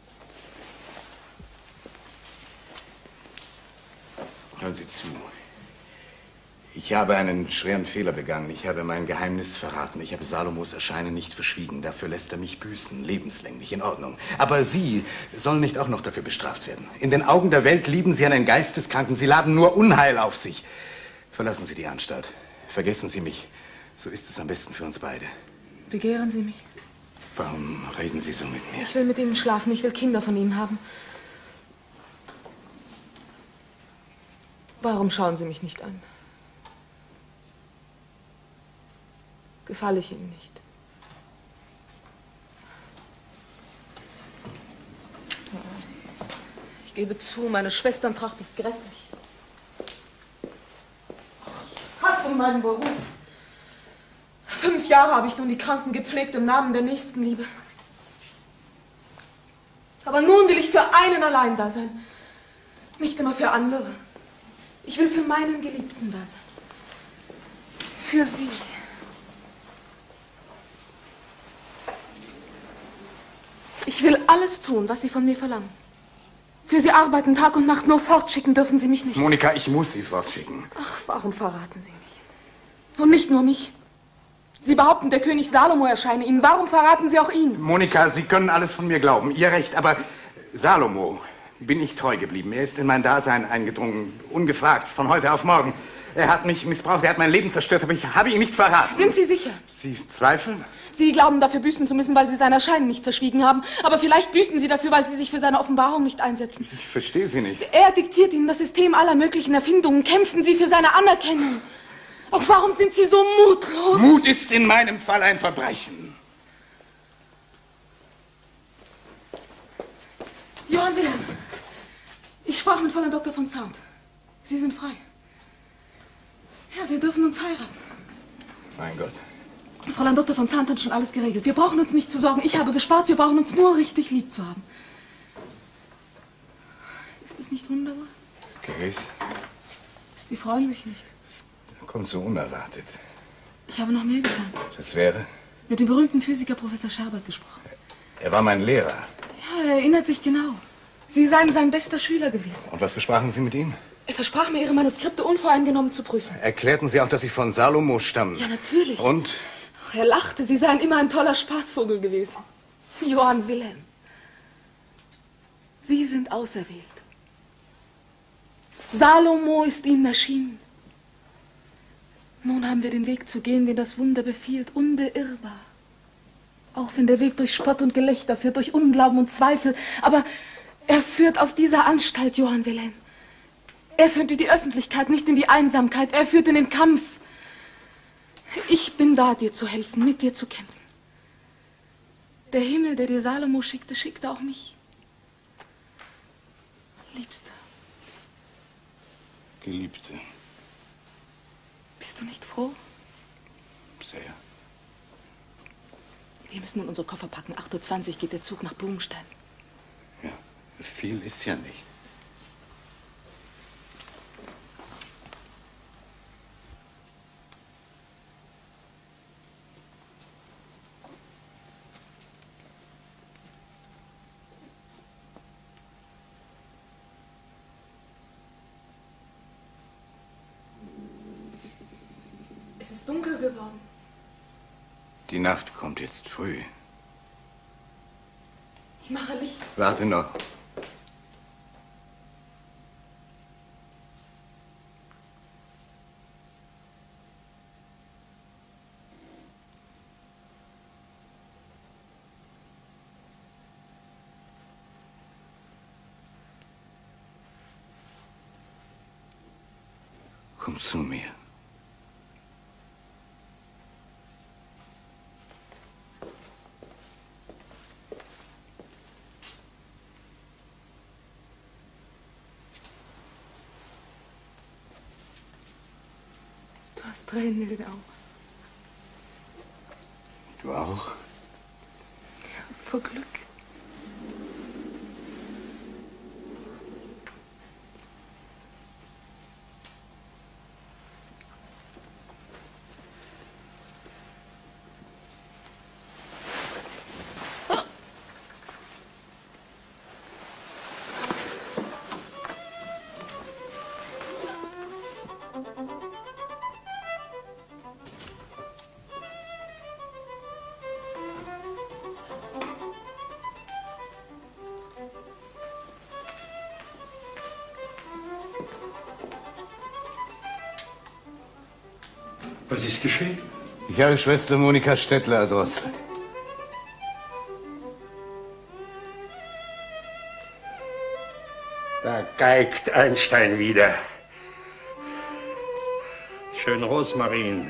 Hören Sie zu. Ich habe einen schweren Fehler begangen. Ich habe mein Geheimnis verraten. Ich habe Salomos Erscheinen nicht verschwiegen. Dafür lässt er mich büßen, lebenslänglich, in Ordnung. Aber Sie sollen nicht auch noch dafür bestraft werden. In den Augen der Welt lieben Sie einen Geisteskranken. Sie laden nur Unheil auf sich. Verlassen Sie die Anstalt. Vergessen Sie mich. So ist es am besten für uns beide. Begehren Sie mich? Warum reden Sie so mit mir? Ich will mit Ihnen schlafen. Ich will Kinder von Ihnen haben. Warum schauen Sie mich nicht an? Gefalle ich Ihnen nicht? Ich gebe zu, meine Schwesterntracht ist grässlich. Ich hasse meinen Beruf. Fünf Jahre habe ich nun die Kranken gepflegt im Namen der Nächstenliebe. Aber nun will ich für einen allein da sein. Nicht immer für andere. Ich will für meinen Geliebten da sein. Für Sie. Ich will alles tun, was Sie von mir verlangen. Für Sie arbeiten Tag und Nacht, nur fortschicken dürfen Sie mich nicht. Monika, ich muss Sie fortschicken. Ach, warum verraten Sie mich? Und nicht nur mich. Sie behaupten, der König Salomo erscheine Ihnen. Warum verraten Sie auch ihn? Monika, Sie können alles von mir glauben. Ihr Recht, aber Salomo bin ich treu geblieben. Er ist in mein Dasein eingedrungen, ungefragt, von heute auf morgen. Er hat mich missbraucht, er hat mein Leben zerstört, aber ich habe ihn nicht verraten. Sind Sie sicher? Sie zweifeln? Sie glauben, dafür büßen zu müssen, weil Sie sein Erscheinen nicht verschwiegen haben. Aber vielleicht büßen Sie dafür, weil Sie sich für seine Offenbarung nicht einsetzen. Ich verstehe Sie nicht. Er diktiert Ihnen das System aller möglichen Erfindungen. Kämpfen Sie für seine Anerkennung. Auch warum sind Sie so mutlos? Mut ist in meinem Fall ein Verbrechen. Johann Wilhelm, ich sprach mit Fräulein Doktor von Zahnt. Sie sind frei. Ja, wir dürfen uns heiraten. Mein Gott. Fräulein Doktor von Zahnt hat schon alles geregelt. Wir brauchen uns nicht zu sorgen. Ich habe gespart. Wir brauchen uns nur richtig lieb zu haben. Ist es nicht wunderbar? Gewiss. Sie freuen sich nicht. Es kommt so unerwartet. Ich habe noch mehr getan. Das wäre? Mit dem berühmten Physiker Professor Scherbert gesprochen. Er war mein Lehrer. Ja, er erinnert sich genau. Sie seien sein bester Schüler gewesen. Und was besprachen Sie mit ihm? Er versprach mir, Ihre Manuskripte unvoreingenommen zu prüfen. Erklärten Sie auch, dass Sie von Salomo stammen? Ja, natürlich. Und? Ach, er lachte. Sie seien immer ein toller Spaßvogel gewesen. Johann Wilhelm. Sie sind auserwählt. Salomo ist Ihnen erschienen. Nun haben wir den Weg zu gehen, den das Wunder befiehlt, unbeirrbar. Auch wenn der Weg durch Spott und Gelächter führt, durch Unglauben und Zweifel. Aber er führt aus dieser Anstalt, Johann Wilhelm. Er führt in die Öffentlichkeit, nicht in die Einsamkeit. Er führt in den Kampf. Ich bin da, dir zu helfen, mit dir zu kämpfen. Der Himmel, der dir Salomo schickte, schickte auch mich. Liebster. Geliebte. Bist du nicht froh? Sehr. Wir müssen nun unsere Koffer packen. acht Uhr zwanzig geht der Zug nach Blumenstein. Ja, viel ist ja nicht. Es ist dunkel geworden. Die Nacht kommt jetzt früh. Ich mache Licht. Warte noch. Komm zu mir. Du hast Tränen in den Augen. Du auch? Vor Glück. Was ist geschehen? Ich habe Schwester Monika Stettler erdrosselt. Da geigt Einstein wieder. Schön Rosmarin.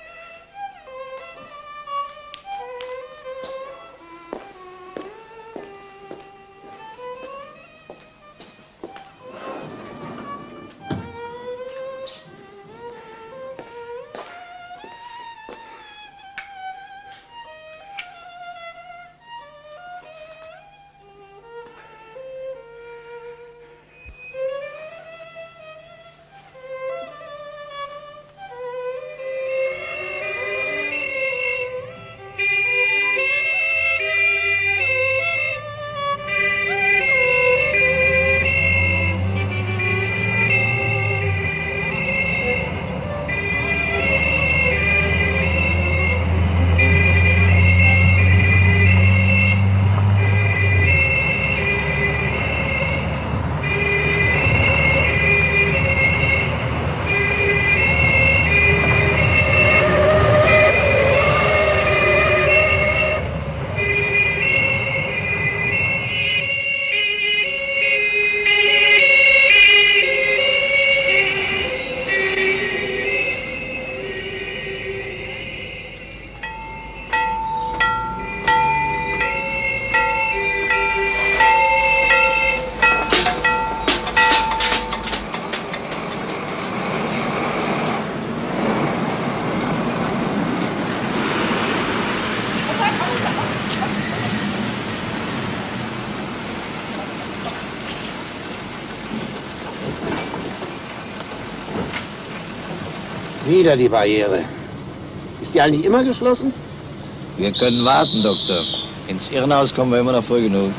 Wieder die Barriere. Ist die eigentlich immer geschlossen? Wir können warten, Doktor. Ins Irrenhaus kommen wir immer noch früh genug.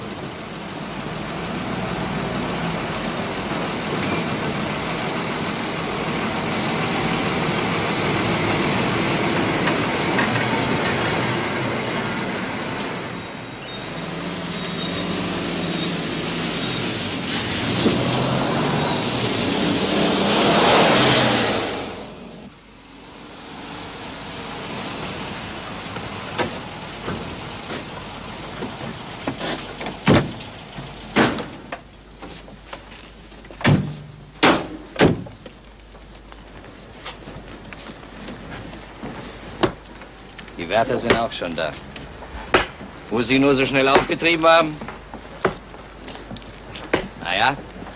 Die Wärter sind auch schon da. Wo sie nur so schnell aufgetrieben haben? Naja.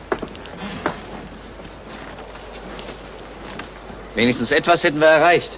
Wenigstens etwas hätten wir erreicht.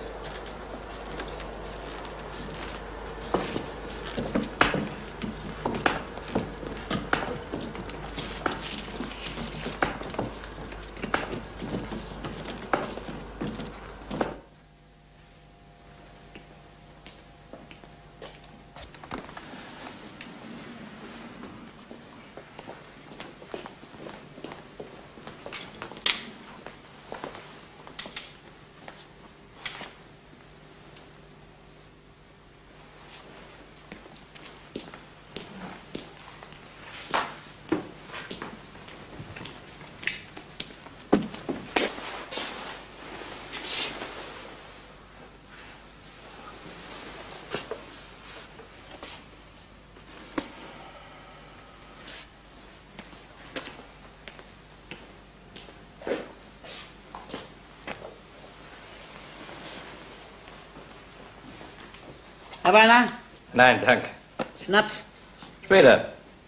Havanna? Nein, danke. Schnaps? Später.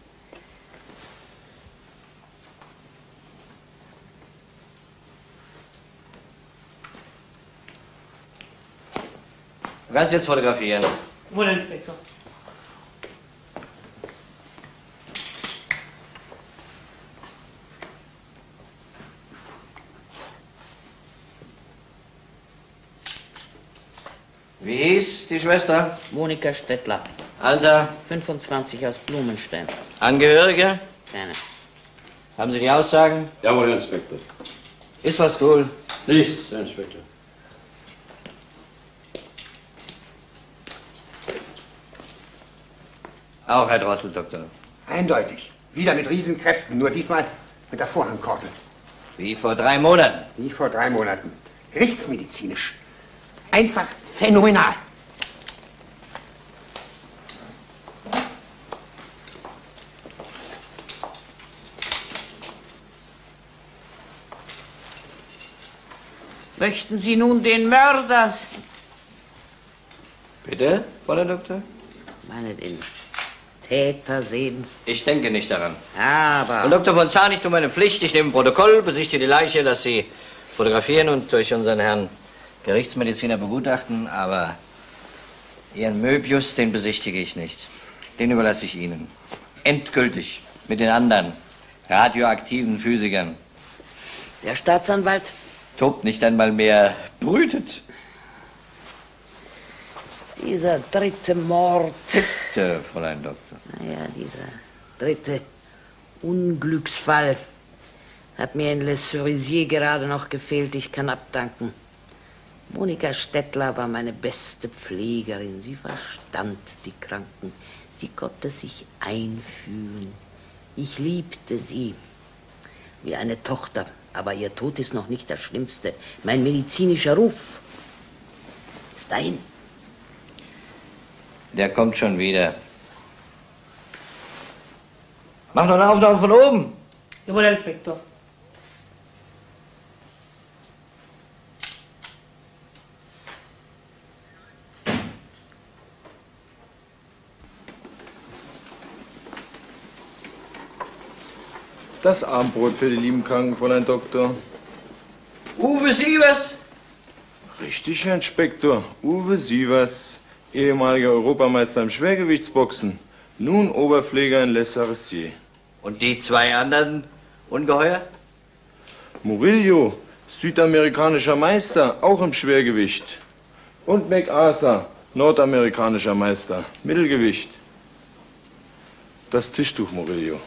Du kannst jetzt fotografieren. Wohl, Inspektor. Wie hieß die Schwester? Monika Stettler. Alter? fünfundzwanzig aus Blumenstein. Angehörige? Keine. Haben Sie die Aussagen? Jawohl, Herr Inspektor. Ist was cool? Nichts, Herr Inspektor. Auch, Herr Drossel, Doktor. Eindeutig. Wieder mit Riesenkräften, nur diesmal mit der Vorhangkordel. Wie vor drei Monaten. Wie vor drei Monaten. Rechtsmedizinisch. Einfach phänomenal. Möchten Sie nun den Mörder sehen? Bitte, Fräulein Doktor? Meine den Täter sehen? Ich denke nicht daran. Aber... Und Doktor von Zahn, ich tue meine Pflicht. Ich nehme ein Protokoll, besichtige die Leiche, lasse sie fotografieren und durch unseren Herrn Gerichtsmediziner begutachten. Aber Ihren Möbius, den besichtige ich nicht. Den überlasse ich Ihnen. Endgültig. Mit den anderen radioaktiven Physikern. Der Staatsanwalt? Tobt nicht einmal mehr, brütet. Dieser dritte Mord. Bitte, Fräulein Doktor. Naja, dieser dritte Unglücksfall hat mir in Les Cerisiers gerade noch gefehlt. Ich kann abdanken. Monika Stettler war meine beste Pflegerin. Sie verstand die Kranken. Sie konnte sich einfühlen. Ich liebte sie wie eine Tochter. Aber ihr Tod ist noch nicht das Schlimmste. Mein medizinischer Ruf ist dahin. Der kommt schon wieder. Mach noch eine Aufnahme von oben. Jawohl, Herr Inspektor. Das Abendbrot für die lieben Kranken, Fräulein Doktor. Uwe Sievers? Richtig, Herr Inspektor. Uwe Sievers, ehemaliger Europameister im Schwergewichtsboxen. Nun Oberpfleger in Les Cerisiers. Und die zwei anderen Ungeheuer? Murillo, südamerikanischer Meister, auch im Schwergewicht. Und MacArthur, nordamerikanischer Meister, Mittelgewicht. Das Tischtuch Murillo.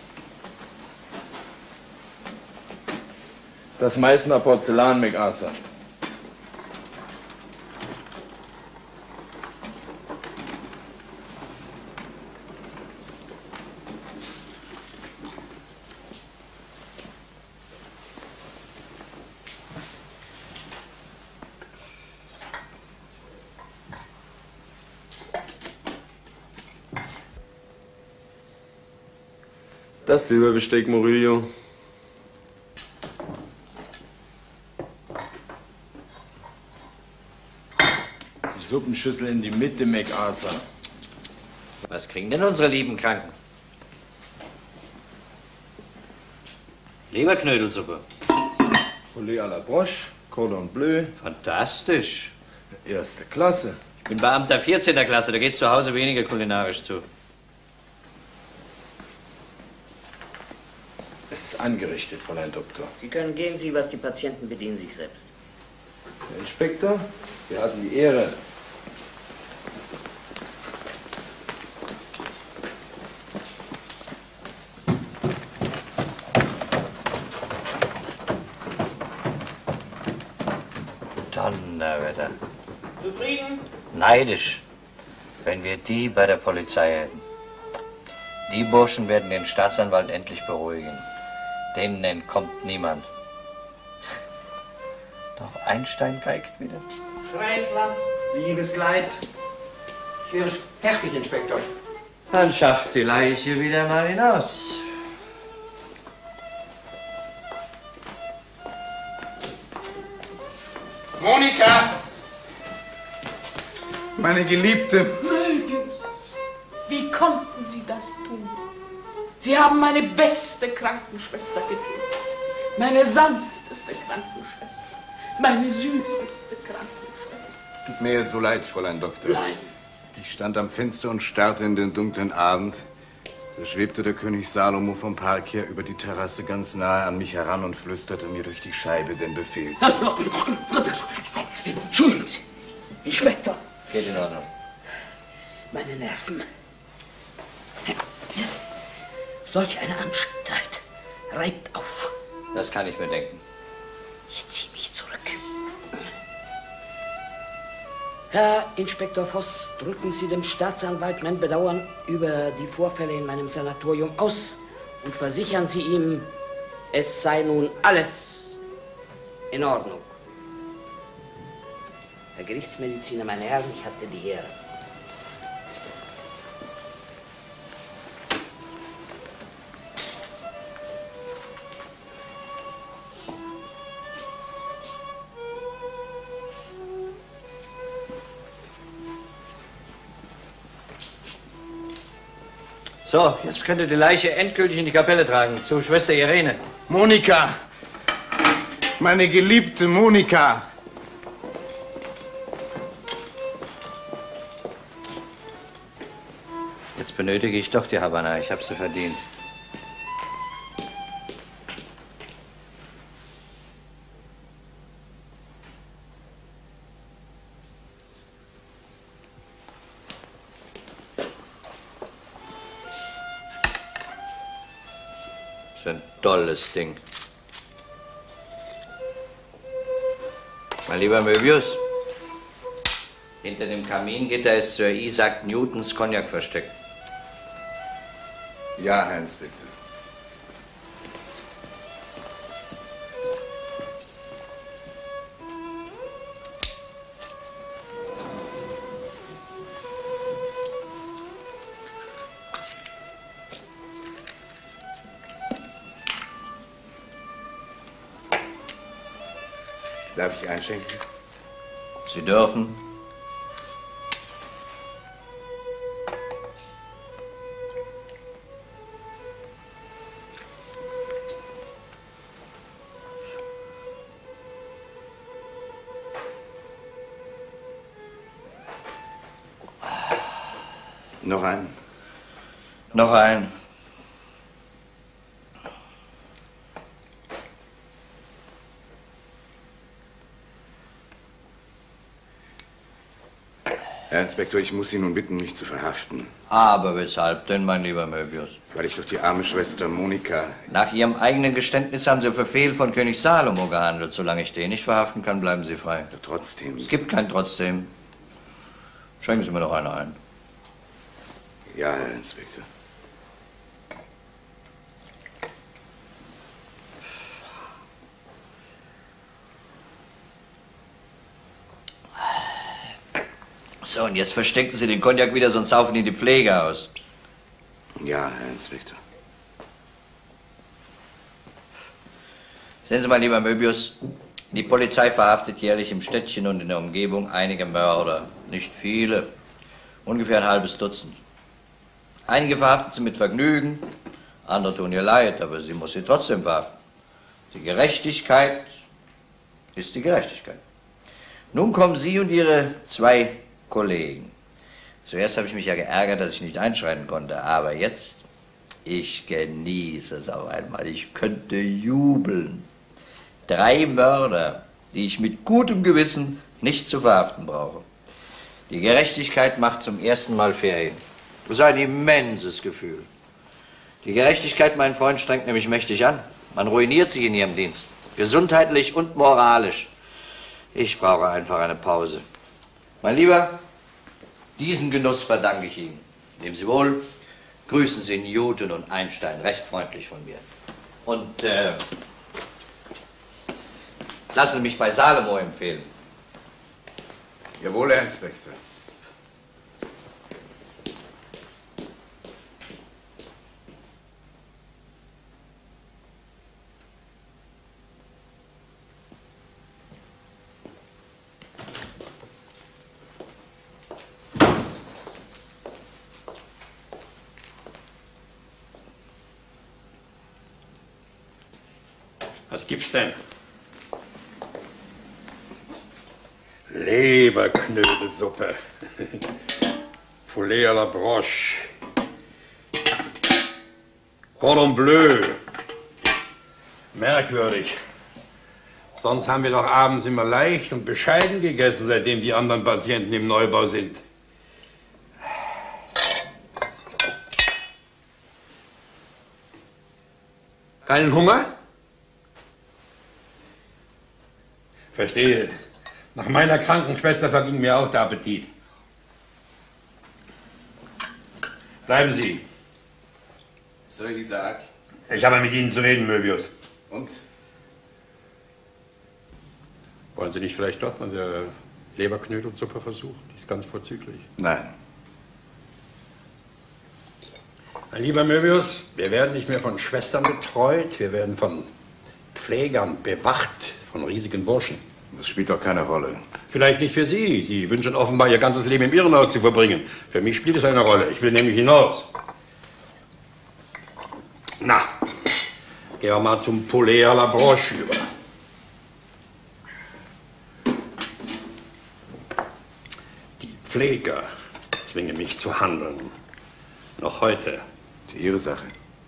Das Meißner Porzellan MacArthur. Das Silberbesteck Murillo. Die Suppenschüssel in die Mitte, MacArthur. Was kriegen denn unsere lieben Kranken? Leberknödelsuppe. Poulet à la broche, Cordon Bleu. Fantastisch. Erste Klasse. Ich bin Beamter vierzehnter Klasse, da geht's zu Hause weniger kulinarisch zu. Es ist angerichtet, Fräulein Doktor. Sie können gehen, Sie was, die Patienten bedienen sich selbst. Herr Inspektor, wir hatten die Ehre. Donnerwetter. Zufrieden? Neidisch, wenn wir die bei der Polizei hätten. Die Burschen werden den Staatsanwalt endlich beruhigen. Denen entkommt niemand. Doch Einstein geigt wieder. Kreisler. Liebes Leid. Ich wäre fertig, Inspektor. Dann schafft die Leiche wieder mal hinaus. Monika! Meine Geliebte. Sie haben meine beste Krankenschwester getötet. Meine sanfteste Krankenschwester. Meine süßeste Krankenschwester. Es tut mir so leid, Fräulein Doktor. Nein. Ich stand am Fenster und starrte in den dunklen Abend. Da schwebte der König Salomo vom Park her über die Terrasse ganz nahe an mich heran und flüsterte mir durch die Scheibe den Befehl zu. Entschuldigen Sie, Inspektor. Geht in Ordnung. Meine Nerven. Solch eine Anstalt reibt auf. Das kann ich mir denken. Ich ziehe mich zurück. Herr Inspektor Voss, drücken Sie dem Staatsanwalt mein Bedauern über die Vorfälle in meinem Sanatorium aus und versichern Sie ihm, es sei nun alles in Ordnung. Herr Gerichtsmediziner, meine Herren, ich hatte die Ehre. So, jetzt könnt ihr die Leiche endgültig in die Kapelle tragen, zu Schwester Irene. Monika! Meine geliebte Monika! Jetzt benötige ich doch die Havanna, ich habe sie verdient. Das ist ein tolles Ding. Mein lieber Möbius, hinter dem Kamingitter ist Sir Isaac Newtons Cognac versteckt. Ja, Herr Inspektor. Darf ich einschenken? Sie dürfen. Noch einen? Noch einen. Herr Inspektor, ich muss Sie nun bitten, mich zu verhaften. Aber weshalb denn, mein lieber Möbius? Weil ich durch die arme Schwester Monika... Nach Ihrem eigenen Geständnis haben Sie für Fehl von König Salomo gehandelt. Solange ich den nicht verhaften kann, bleiben Sie frei. Ja, trotzdem... Es gibt kein Trotzdem. Schenken Sie mir noch eine ein. Ja, Herr Inspektor. So, und jetzt verstecken Sie den Cognac wieder, sonst saufen ihn die Pflege aus. Ja, Herr Inspektor. Sehen Sie mal, lieber Möbius, die Polizei verhaftet jährlich im Städtchen und in der Umgebung einige Mörder. Nicht viele, ungefähr ein halbes Dutzend. Einige verhaften sie mit Vergnügen, andere tun ihr leid, aber sie muss sie trotzdem verhaften. Die Gerechtigkeit ist die Gerechtigkeit. Nun kommen Sie und Ihre zwei Kollegen. Zuerst habe ich mich ja geärgert, dass ich nicht einschreiten konnte, aber jetzt, ich genieße es auf einmal. Ich könnte jubeln. Drei Mörder, die ich mit gutem Gewissen nicht zu verhaften brauche. Die Gerechtigkeit macht zum ersten Mal Ferien. Das ist ein immenses Gefühl. Die Gerechtigkeit, mein Freund, strengt nämlich mächtig an. Man ruiniert sich in ihrem Dienst, gesundheitlich und moralisch. Ich brauche einfach eine Pause. Mein Lieber, diesen Genuss verdanke ich Ihnen. Nehmen Sie wohl, grüßen Sie Newton und Einstein recht freundlich von mir. Und äh, lassen Sie mich bei Salomo empfehlen. Jawohl, Herr Inspektor. Was gibt's denn? Leberknödelsuppe. Poulet à la broche. Cordon bleu. Merkwürdig. Sonst haben wir doch abends immer leicht und bescheiden gegessen, seitdem die anderen Patienten im Neubau sind. Keinen Hunger? Verstehe. Nach meiner Krankenschwester verging mir auch der Appetit. Bleiben Sie. Soll ich sagen? Ich habe mit Ihnen zu reden, Möbius. Und? Wollen Sie nicht vielleicht doch mal der Leberknödelsuppe versuchen? Die ist ganz vorzüglich. Nein. Mein lieber Möbius, wir werden nicht mehr von Schwestern betreut, wir werden von Pflegern bewacht, von riesigen Burschen. Das spielt doch keine Rolle. Vielleicht nicht für Sie. Sie wünschen offenbar, Ihr ganzes Leben im Irrenhaus zu verbringen. Für mich spielt es eine Rolle. Ich will nämlich hinaus. Na, gehen wir mal zum Poulet à la Broche über. Die Pfleger zwingen mich zu handeln. Noch heute. Ihre Sache.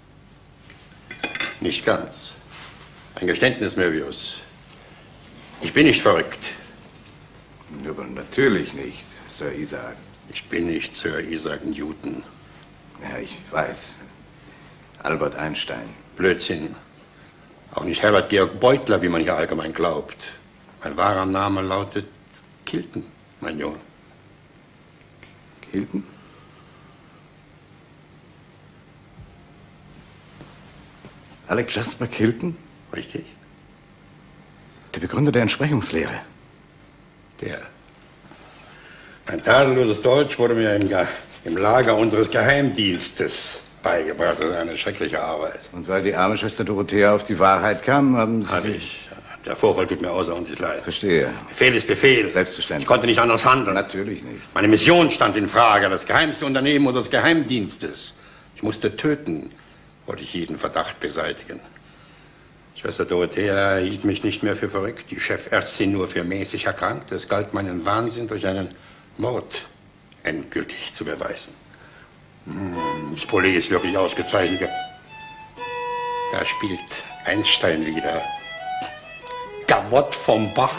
Nicht ganz. Ein Geständnis, Möbius. Ich bin nicht verrückt. Aber natürlich nicht, Sir Isaac. Ich bin nicht Sir Isaac Newton. Ja, ich weiß. Albert Einstein. Blödsinn. Auch nicht Herbert Georg Beutler, wie man hier allgemein glaubt. Mein wahrer Name lautet Kilton, mein Junge. Kilton? Alec Jasper Kilton? Richtig. Der Begründer der Entsprechungslehre. Der. Ein tadelloses Deutsch wurde mir im, im Lager unseres Geheimdienstes beigebracht. Das ist eine schreckliche Arbeit. Und weil die arme Schwester Dorothea auf die Wahrheit kam, haben Sie... Hab ich. Der Vorfall tut mir außerordentlich leid. Verstehe. Befehl ist Befehl. Selbstverständlich. Ich konnte nicht anders handeln. Natürlich nicht. Meine Mission stand in Frage. Das geheimste Unternehmen unseres Geheimdienstes. Ich musste töten, wollte ich jeden Verdacht beseitigen. Schwester Dorothea hielt mich nicht mehr für verrückt, die Chefärztin nur für mäßig erkrankt. Es galt, meinen Wahnsinn durch einen Mord endgültig zu beweisen. Hm, das Poulet ist wirklich ausgezeichnet. Da spielt Einstein Lieder. Gavotte vom Bach.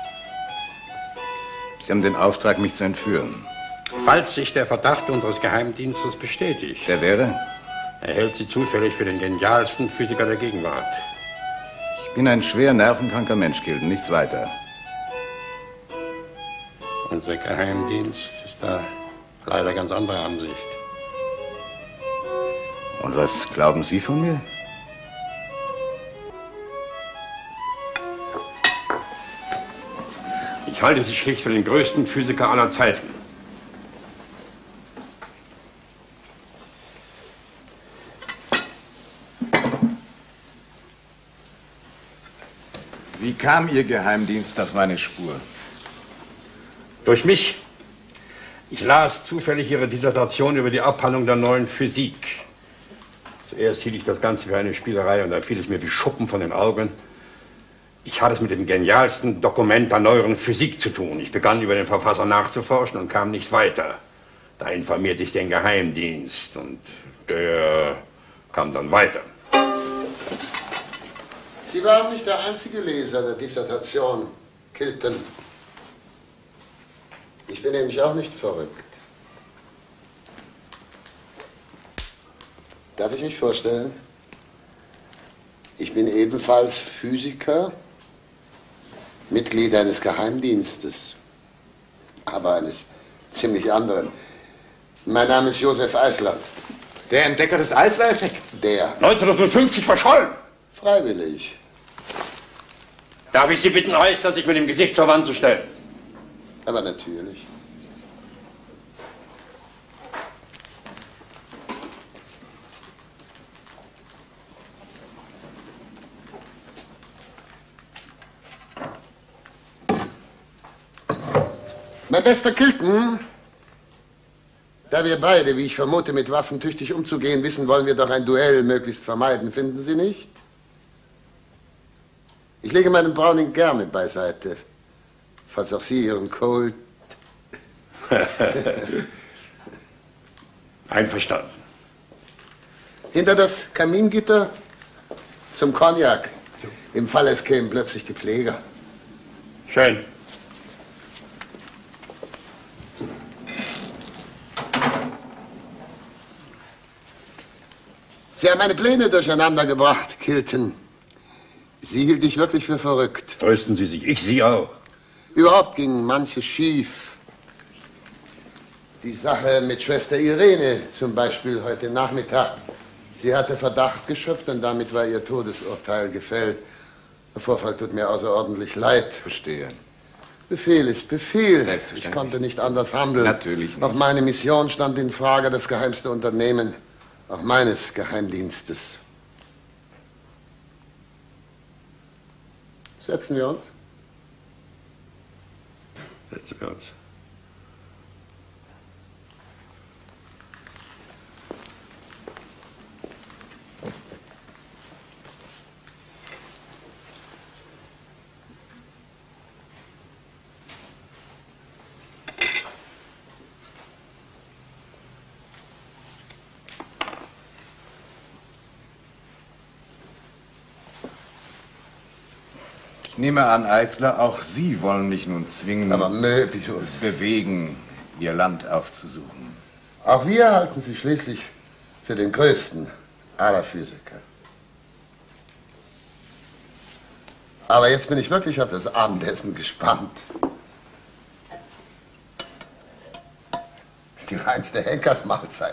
Sie haben den Auftrag, mich zu entführen. Falls sich der Verdacht unseres Geheimdienstes bestätigt. Der wäre? Er hält Sie zufällig für den genialsten Physiker der Gegenwart. Ich bin ein schwer nervenkranker Mensch, Kilton, nichts weiter. Unser Geheimdienst ist da leider ganz anderer Ansicht. Und was glauben Sie von mir? Ich halte Sie schlicht für den größten Physiker aller Zeiten. Wie kam Ihr Geheimdienst auf meine Spur? Durch mich. Ich las zufällig Ihre Dissertation über die Abhandlung der neuen Physik. Zuerst hielt ich das Ganze für eine Spielerei und dann fiel es mir wie Schuppen von den Augen. Ich hatte es mit dem genialsten Dokument der neueren Physik zu tun. Ich begann über den Verfasser nachzuforschen und kam nicht weiter. Da informierte ich den Geheimdienst und der kam dann weiter. Sie waren nicht der einzige Leser der Dissertation, Kilton. Ich bin nämlich auch nicht verrückt. Darf ich mich vorstellen? Ich bin ebenfalls Physiker, Mitglied eines Geheimdienstes, aber eines ziemlich anderen. Mein Name ist Josef Eisler. Der Entdecker des Eisler-Effekts. Der. neunzehnhundertfünfzig verschollen. Freiwillig. Darf ich Sie bitten, Eisler, sich mit dem Gesicht zur Wand zu stellen? Aber natürlich. Mein bester Kilton, da wir beide, wie ich vermute, mit Waffen tüchtig umzugehen wissen, wollen wir doch ein Duell möglichst vermeiden, finden Sie nicht? Ich lege meinen Browning gerne beiseite, falls auch Sie Ihren Colt... Einverstanden. Hinter das Kamingitter zum Cognac. Im Fall, es kämen plötzlich die Pfleger. Schön. Sie haben meine Pläne durcheinander gebracht, Kilton. Sie hielt ich wirklich für verrückt. Trösten Sie sich, ich Sie auch. Überhaupt ging manches schief. Die Sache mit Schwester Irene zum Beispiel heute Nachmittag. Sie hatte Verdacht geschöpft und damit war ihr Todesurteil gefällt. Der Vorfall tut mir außerordentlich leid. Verstehe. Befehl ist Befehl. Selbstverständlich. Ich konnte nicht anders handeln. Natürlich nicht. Auch meine Mission stand in Frage, das geheimste Unternehmen, auch meines Geheimdienstes. Setzen wir uns. Setzen wir uns. Ich nehme an, Eisler, auch Sie wollen mich nun zwingen, Aber Möbius. bewegen, Ihr Land aufzusuchen. Auch wir halten Sie schließlich für den größten aller Physiker. Aber jetzt bin ich wirklich auf das Abendessen gespannt. Das ist die reinste Henkersmahlzeit.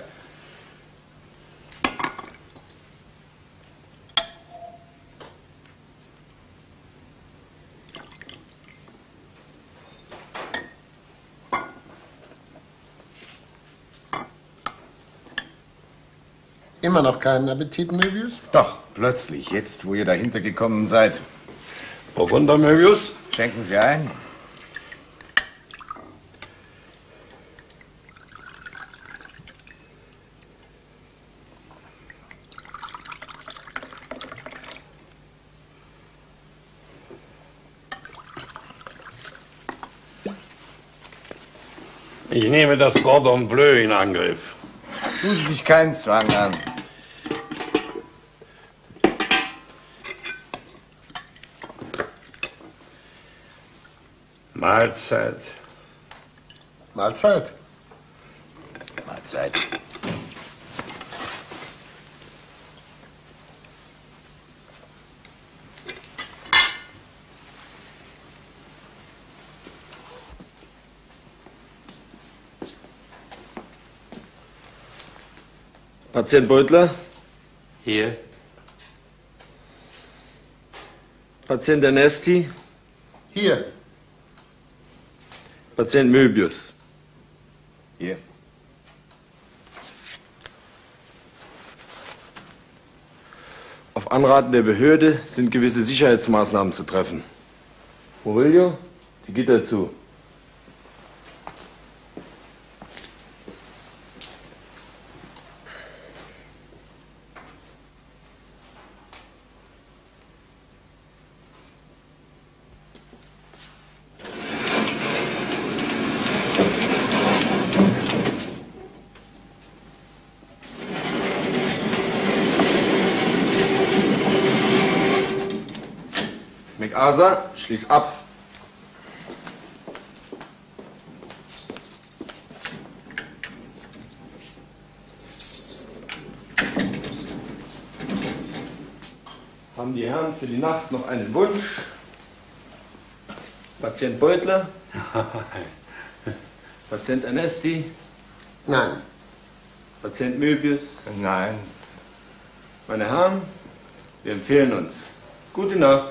Immer noch keinen Appetit, Möbius? Doch, plötzlich, jetzt, wo ihr dahinter gekommen seid. Burgunder, Möbius? Schenken Sie ein. Ich nehme das Cordon Bleu in Angriff. Tun Sie sich keinen Zwang an. Mahlzeit. Mahlzeit. Mahlzeit. Patient Beutler? Hier. Patient Ernesti? Hier. Patient Möbius? Hier. Auf Anraten der Behörde sind gewisse Sicherheitsmaßnahmen zu treffen. Murillo, die Gitter zu. Asa, schließ ab. Haben die Herren für die Nacht noch einen Wunsch? Patient Beutler? Patient Ernesti? Nein. Patient Möbius? Nein. Meine Herren, wir empfehlen uns. Gute Nacht.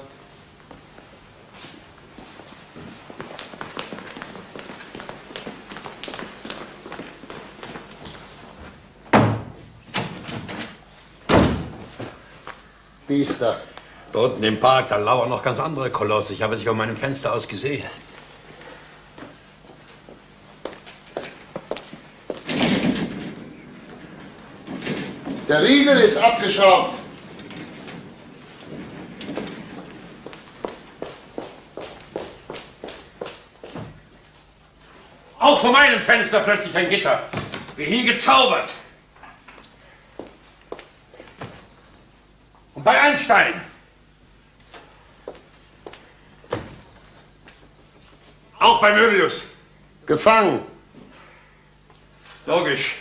Biester. Dort im Park, da lauern noch ganz andere Kolosse. Ich habe sie von meinem Fenster aus gesehen. Der Riegel ist abgeschraubt. Auch vor meinem Fenster plötzlich ein Gitter. Wie hingezaubert. Und bei Einstein. Auch bei Möbius. Gefangen. Logisch.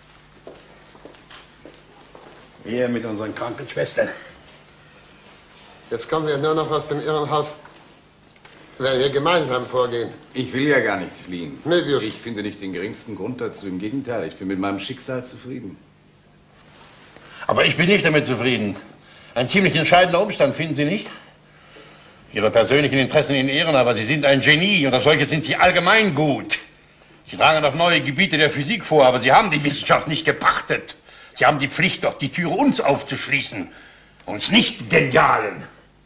Wir mit unseren kranken Schwestern. Jetzt kommen wir nur noch aus dem Irrenhaus. Wir werden hier gemeinsam vorgehen. Ich will ja gar nicht fliehen. Möbius. Ich finde nicht den geringsten Grund dazu. Im Gegenteil, ich bin mit meinem Schicksal zufrieden. Aber ich bin nicht damit zufrieden. Ein ziemlich entscheidender Umstand, finden Sie nicht? Ihre persönlichen Interessen in Ehren, aber Sie sind ein Genie und als solches sind Sie allgemein gut. Sie drangen auf neue Gebiete der Physik vor, aber Sie haben die Wissenschaft nicht gepachtet. Sie haben die Pflicht, doch die Türe uns aufzuschließen. Uns nicht Genialen.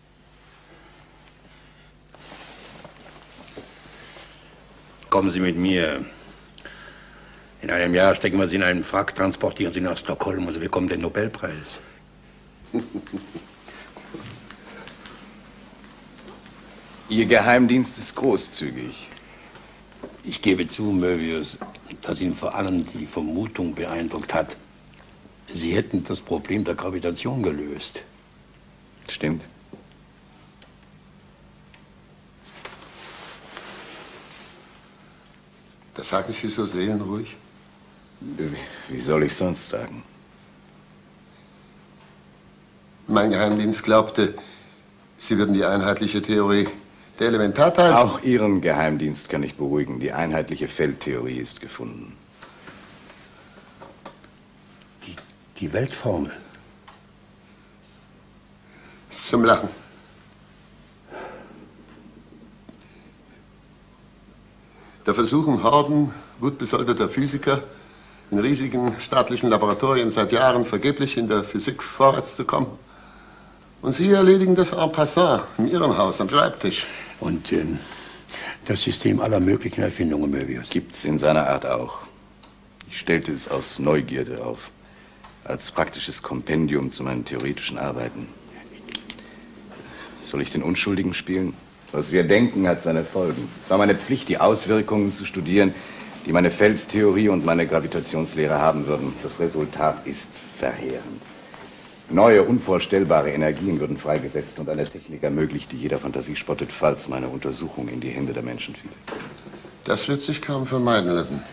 Kommen Sie mit mir. In einem Jahr stecken wir Sie in einen Frack, transportieren Sie nach Stockholm und Sie bekommen den Nobelpreis. Ihr Geheimdienst ist großzügig. Ich gebe zu, Möbius, dass ihn vor allem die Vermutung beeindruckt hat, Sie hätten das Problem der Gravitation gelöst. Stimmt. Das sagen Sie so seelenruhig? Wie soll ich sonst sagen? Mein Geheimdienst glaubte, Sie würden die einheitliche Theorie der Elementarteilchen... Auch Ihren Geheimdienst kann ich beruhigen. Die einheitliche Feldtheorie ist gefunden. Die, die Weltformel. Ist zum Lachen. Da versuchen Horden gut besoldeter Physiker in riesigen staatlichen Laboratorien seit Jahren vergeblich in der Physik vorwärts zu kommen. Und Sie erledigen das en passant in Ihrem Haus am Schreibtisch. Und ähm, das System aller möglichen Erfindungen, Möbius. Gibt's in seiner Art auch. Ich stellte es aus Neugierde auf. Als praktisches Kompendium zu meinen theoretischen Arbeiten. Soll ich den Unschuldigen spielen? Was wir denken, hat seine Folgen. Es war meine Pflicht, die Auswirkungen zu studieren, die meine Feldtheorie und meine Gravitationslehre haben würden. Das Resultat ist verheerend. Neue, unvorstellbare Energien würden freigesetzt und eine Technik ermöglicht, die jeder Fantasie spottet, falls meine Untersuchung in die Hände der Menschen fiel. Das wird sich kaum vermeiden lassen.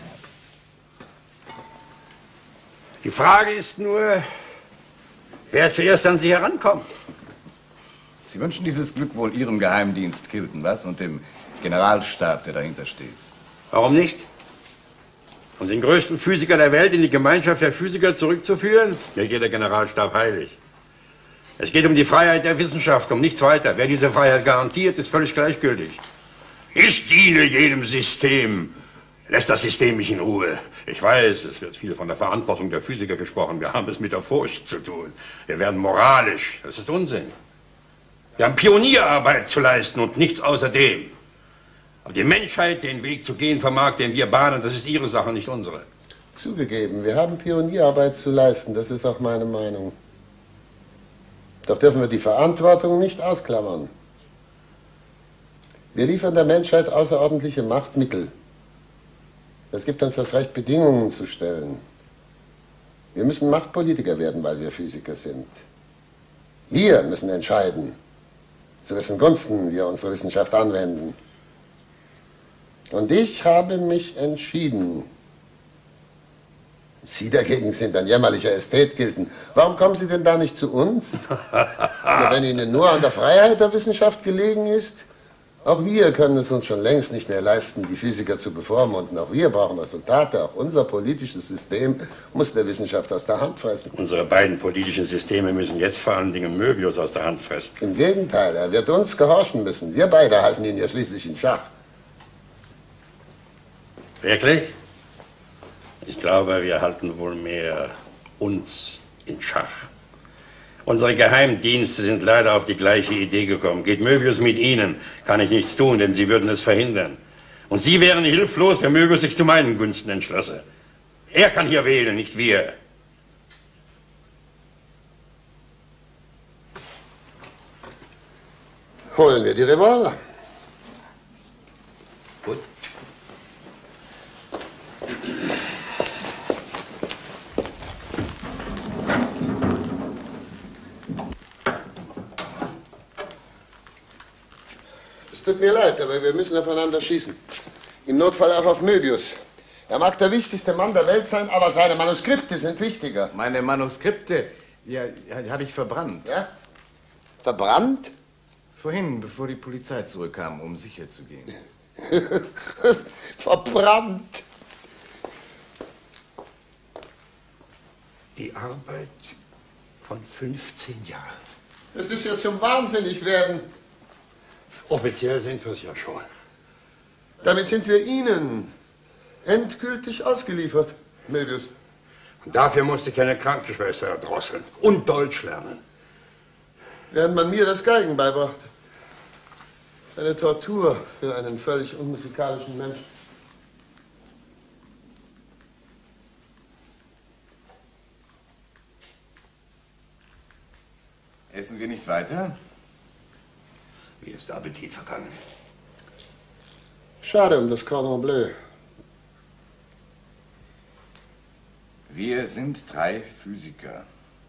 Die Frage ist nur, wer zuerst an Sie herankommt. Sie wünschen dieses Glück wohl Ihrem Geheimdienst Kilton, was? Und dem Generalstab, der dahinter steht. Warum nicht? Um den größten Physiker der Welt in die Gemeinschaft der Physiker zurückzuführen? Mir geht der Generalstab heilig. Es geht um die Freiheit der Wissenschaft, um nichts weiter. Wer diese Freiheit garantiert, ist völlig gleichgültig. Ich diene jedem System. Lässt das System mich in Ruhe. Ich weiß, es wird viel von der Verantwortung der Physiker gesprochen. Wir haben es mit der Furcht zu tun. Wir werden moralisch. Das ist Unsinn. Wir haben Pionierarbeit zu leisten und nichts außerdem. Aber die Menschheit den Weg zu gehen vermag, den wir bahnen, das ist ihre Sache, nicht unsere. Zugegeben, wir haben Pionierarbeit zu leisten, das ist auch meine Meinung. Doch dürfen wir die Verantwortung nicht ausklammern. Wir liefern der Menschheit außerordentliche Machtmittel. Das gibt uns das Recht, Bedingungen zu stellen. Wir müssen Machtpolitiker werden, weil wir Physiker sind. Wir müssen entscheiden, zu wessen Gunsten wir unsere Wissenschaft anwenden. Und ich habe mich entschieden. Sie dagegen sind ein jämmerlicher Ästhet, Kilton. Warum kommen Sie denn da nicht zu uns? Ja, wenn Ihnen nur an der Freiheit der Wissenschaft gelegen ist? Auch wir können es uns schon längst nicht mehr leisten, die Physiker zu bevormunden. Auch wir brauchen Resultate. Auch unser politisches System muss der Wissenschaft aus der Hand fressen. Unsere beiden politischen Systeme müssen jetzt vor allen Dingen Möbius aus der Hand fressen. Im Gegenteil, er wird uns gehorchen müssen. Wir beide halten ihn ja schließlich in Schach. Wirklich? Ich glaube, wir halten wohl mehr uns in Schach. Unsere Geheimdienste sind leider auf die gleiche Idee gekommen. Geht Möbius mit Ihnen, kann ich nichts tun, denn Sie würden es verhindern. Und Sie wären hilflos, wenn Möbius sich zu meinen Gunsten entschlosse. Er kann hier wählen, nicht wir. Holen wir die Revolver. Gut. Es tut mir leid, aber wir müssen aufeinander schießen. Im Notfall auch auf Möbius. Er mag der wichtigste Mann der Welt sein, aber seine Manuskripte sind wichtiger. Meine Manuskripte, ja, ja, die habe ich verbrannt. Ja? Verbrannt? Vorhin, bevor die Polizei zurückkam, um sicher zu gehen. Verbrannt! Die Arbeit von fünfzehn Jahren. Das ist ja zum Wahnsinnigwerden. Offiziell sind wir es ja schon. Damit sind wir Ihnen endgültig ausgeliefert, Möbius. Und dafür musste ich eine Krankenschwester erdrosseln und Deutsch lernen. Während man mir das Geigen beibrachte. Eine Tortur für einen völlig unmusikalischen Menschen. Essen wir nicht weiter? Wie ist der Appetit vergangen? Schade um das Cordon Bleu. Wir sind drei Physiker.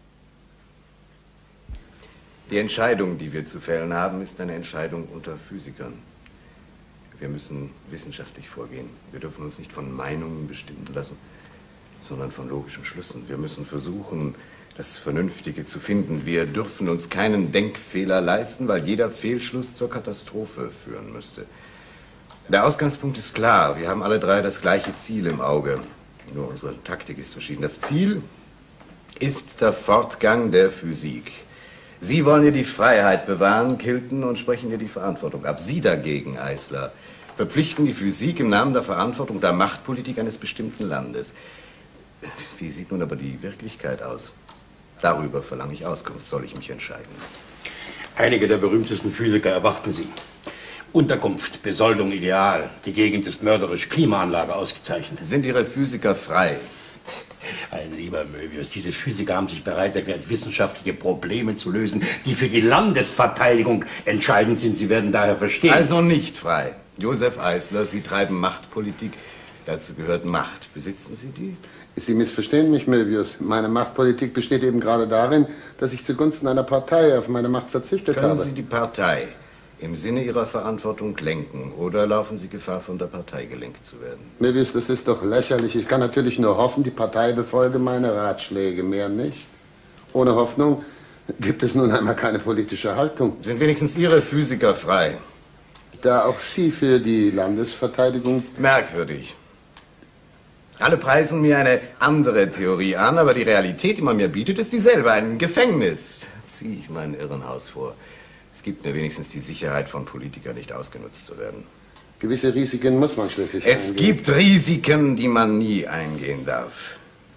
Die Entscheidung, die wir zu fällen haben, ist eine Entscheidung unter Physikern. Wir müssen wissenschaftlich vorgehen. Wir dürfen uns nicht von Meinungen bestimmen lassen, sondern von logischen Schlüssen. Wir müssen versuchen, das Vernünftige zu finden. Wir dürfen uns keinen Denkfehler leisten, weil jeder Fehlschluss zur Katastrophe führen müsste. Der Ausgangspunkt ist klar. Wir haben alle drei das gleiche Ziel im Auge. Nur unsere Taktik ist verschieden. Das Ziel ist der Fortgang der Physik. Sie wollen ihr die Freiheit bewahren, Kilton, und sprechen ihr die Verantwortung ab. Sie dagegen, Eisler, verpflichten die Physik im Namen der Verantwortung der Machtpolitik eines bestimmten Landes. Wie sieht nun aber die Wirklichkeit aus? Darüber verlange ich Auskunft. Soll ich mich entscheiden? Einige der berühmtesten Physiker erwarten Sie. Unterkunft, Besoldung ideal. Die Gegend ist mörderisch, Klimaanlage ausgezeichnet. Sind Ihre Physiker frei? Ein lieber Möbius, diese Physiker haben sich bereit erklärt, wissenschaftliche Probleme zu lösen, die für die Landesverteidigung entscheidend sind. Sie werden daher verstehen. Also nicht frei. Josef Eisler, Sie treiben Machtpolitik. Dazu gehört Macht. Besitzen Sie die? Sie missverstehen mich, Möbius. Meine Machtpolitik besteht eben gerade darin, dass ich zugunsten einer Partei auf meine Macht verzichtet Können habe. Sie die Partei im Sinne Ihrer Verantwortung lenken oder laufen Sie Gefahr, von der Partei gelenkt zu werden? Möbius, das ist doch lächerlich. Ich kann natürlich nur hoffen, die Partei befolge meine Ratschläge, mehr nicht. Ohne Hoffnung gibt es nun einmal keine politische Haltung. Sind wenigstens Ihre Physiker frei? Da auch Sie für die Landesverteidigung... Merkwürdig. Alle preisen mir eine andere Theorie an, aber die Realität, die man mir bietet, ist dieselbe. Ein Gefängnis. Ziehe ich mein Irrenhaus vor. Es gibt mir wenigstens die Sicherheit, von Politikern nicht ausgenutzt zu werden. Gewisse Risiken muss man schließlich Es eingehen. gibt Risiken, die man nie eingehen darf.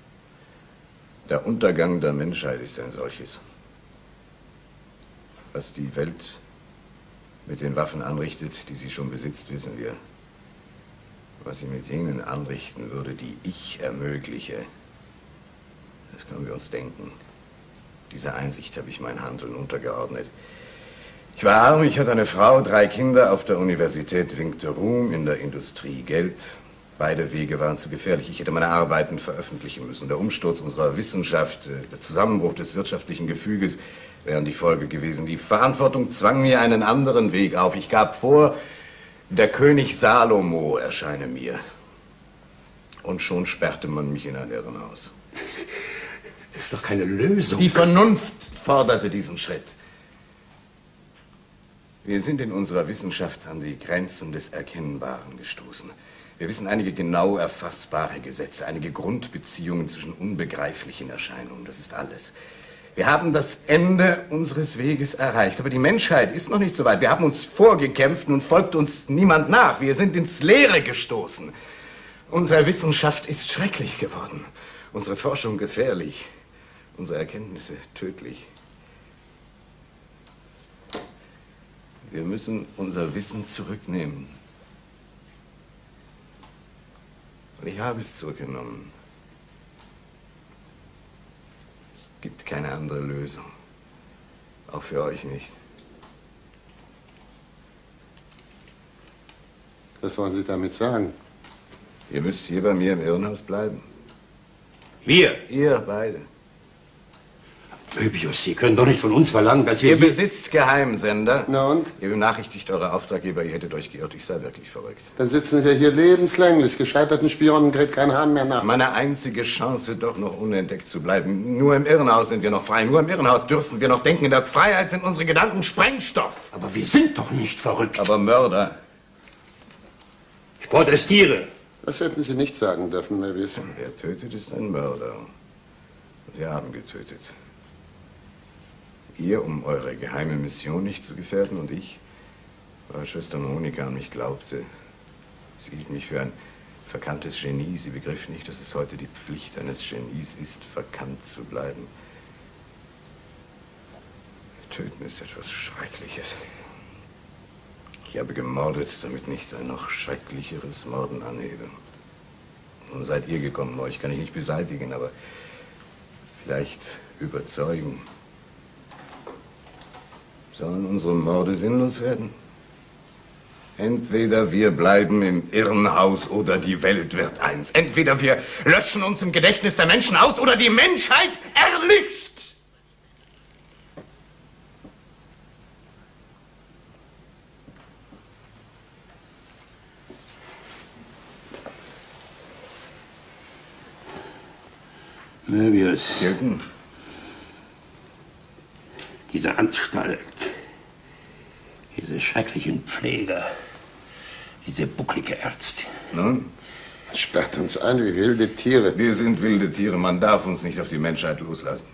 Der Untergang der Menschheit ist ein solches. Was die Welt mit den Waffen anrichtet, die sie schon besitzt, wissen wir. Was sie mit jenen anrichten würde, die ich ermögliche, das können wir uns denken. Dieser Einsicht habe ich mein Handeln untergeordnet. Ich war arm, ich hatte eine Frau, drei Kinder, auf der Universität winkte Ruhm, in der Industrie Geld. Beide Wege waren zu gefährlich. Ich hätte meine Arbeiten veröffentlichen müssen. Der Umsturz unserer Wissenschaft, der Zusammenbruch des wirtschaftlichen Gefüges wären die Folge gewesen. Die Verantwortung zwang mir einen anderen Weg auf. Ich gab vor, der König Salomo erscheine mir. Und schon sperrte man mich in ein Irrenhaus. Das ist doch keine Lösung. Die Vernunft forderte diesen Schritt. Wir sind in unserer Wissenschaft an die Grenzen des Erkennbaren gestoßen. Wir wissen einige genau erfassbare Gesetze, einige Grundbeziehungen zwischen unbegreiflichen Erscheinungen. Das ist alles. Wir haben das Ende unseres Weges erreicht, aber die Menschheit ist noch nicht so weit. Wir haben uns vorgekämpft, nun folgt uns niemand nach. Wir sind ins Leere gestoßen. Unsere Wissenschaft ist schrecklich geworden, unsere Forschung gefährlich, unsere Erkenntnisse tödlich. Wir müssen unser Wissen zurücknehmen. Und ich habe es zurückgenommen. Es gibt keine andere Lösung. Auch für euch nicht. Was wollen Sie damit sagen? Ihr müsst hier bei mir im Irrenhaus bleiben. Wir? Ihr beide. Möbius, Sie können doch nicht von uns verlangen, dass wir... Ihr hier- besitzt Geheimsender. Na und? Ihr benachrichtigt eure Auftraggeber, ihr hättet euch geirrt. Ich sei wirklich verrückt. Dann sitzen wir hier lebenslänglich. Gescheiterten Spionen kräht kein Hahn mehr nach. Meine einzige Chance, doch noch unentdeckt zu bleiben. Nur im Irrenhaus sind wir noch frei. Nur im Irrenhaus dürfen wir noch denken. In der Freiheit sind unsere Gedanken Sprengstoff. Aber wir sind doch nicht verrückt. Aber Mörder. Ich protestiere. Das hätten Sie nicht sagen dürfen, Möbius. Wer tötet, ist ein Mörder. Wir haben getötet. Ihr, um eure geheime Mission nicht zu gefährden, und ich, weil Schwester Monika an mich glaubte. Sie hielt mich für ein verkanntes Genie. Sie begriff nicht, dass es heute die Pflicht eines Genies ist, verkannt zu bleiben. Töten ist etwas Schreckliches. Ich habe gemordet, damit nicht ein noch schrecklicheres Morden anhebe. Nun seid ihr gekommen, euch kann ich nicht beseitigen, aber vielleicht überzeugen. Sollen unsere Morde sinnlos werden? Entweder wir bleiben im Irrenhaus oder die Welt wird eins. Entweder wir löschen uns im Gedächtnis der Menschen aus oder die Menschheit erlischt. Möbius. Hilton. Diese Anstalt, diese schrecklichen Pfleger, diese bucklige Ärztin. Nun? Sperrt uns ein wie wilde Tiere. Wir sind wilde Tiere. Man darf uns nicht auf die Menschheit loslassen.